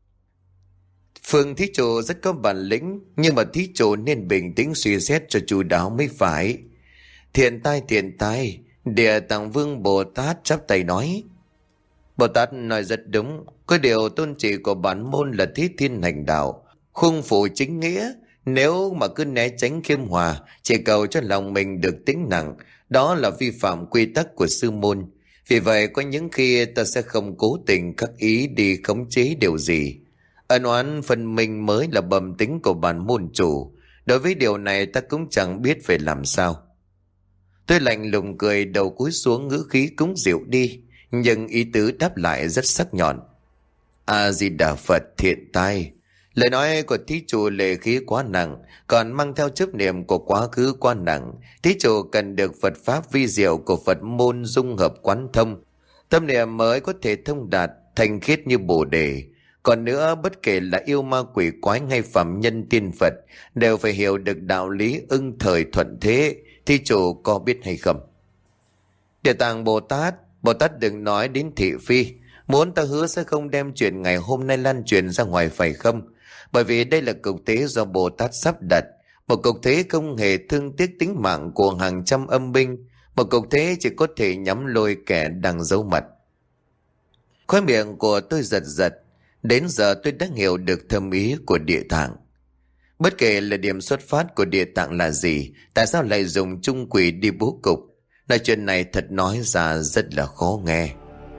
Phương thí chủ rất có bản lĩnh, nhưng mà thí chủ nên bình tĩnh suy xét cho chu đáo mới phải. Thiện tai thiện tai, Địa Tạng Vương Bồ Tát chắp tay nói. Bồ Tát nói rất đúng, có điều tôn chỉ của bản môn là thí thiên hành đạo, khung phủ chính nghĩa. Nếu mà cứ né tránh khiêm hòa, chỉ cầu cho lòng mình được tĩnh lặng, đó là vi phạm quy tắc của sư môn. Vì vậy có những khi ta sẽ không cố tình khắc ý đi khống chế điều gì. Ân oán phân minh mới là bẩm tính của bản môn chủ. Đối với điều này ta cũng chẳng biết phải làm sao. Tôi lạnh lùng cười, đầu cúi xuống, ngữ khí cúng dịu đi, nhưng ý tứ đáp lại rất sắc nhọn. A Di Đà Phật thiện tai. Lời nói của thí chủ lệ khí quá nặng, còn mang theo chấp niệm của quá khứ quá nặng. Thí chủ cần được Phật pháp vi diệu của Phật môn dung hợp quán thông, tâm niệm mới có thể thông đạt, thanh khiết như Bồ Đề. Còn nữa, bất kể là yêu ma quỷ quái hay phạm nhân tiên Phật, đều phải hiểu được đạo lý ưng thời thuận thế. Thí chủ có biết hay không? Địa Tạng Bồ Tát, Bồ Tát đừng nói đến thị phi. Muốn ta hứa sẽ không đem chuyện ngày hôm nay lan truyền ra ngoài phải không? Bởi vì đây là cục thế do Bồ Tát sắp đặt. Một cục thế không hề thương tiếc tính mạng của hàng trăm âm binh. Một cục thế chỉ có thể nhắm lôi kẻ đang giấu mặt. Khóe miệng của tôi giật giật. Đến giờ tôi đã hiểu được thâm ý của Địa Tạng. Bất kể là điểm xuất phát của Địa Tạng là gì, tại sao lại dùng chung quỷ đi bố cục? Nói chuyện này thật nói ra rất là khó nghe.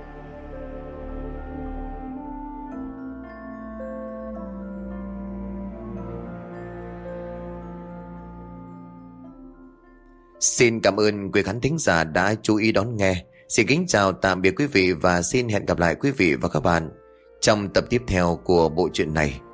Xin cảm ơn quý khán thính giả đã chú ý đón nghe. Xin kính chào tạm biệt quý vị và xin hẹn gặp lại quý vị và các bạn trong tập tiếp theo của bộ truyện này.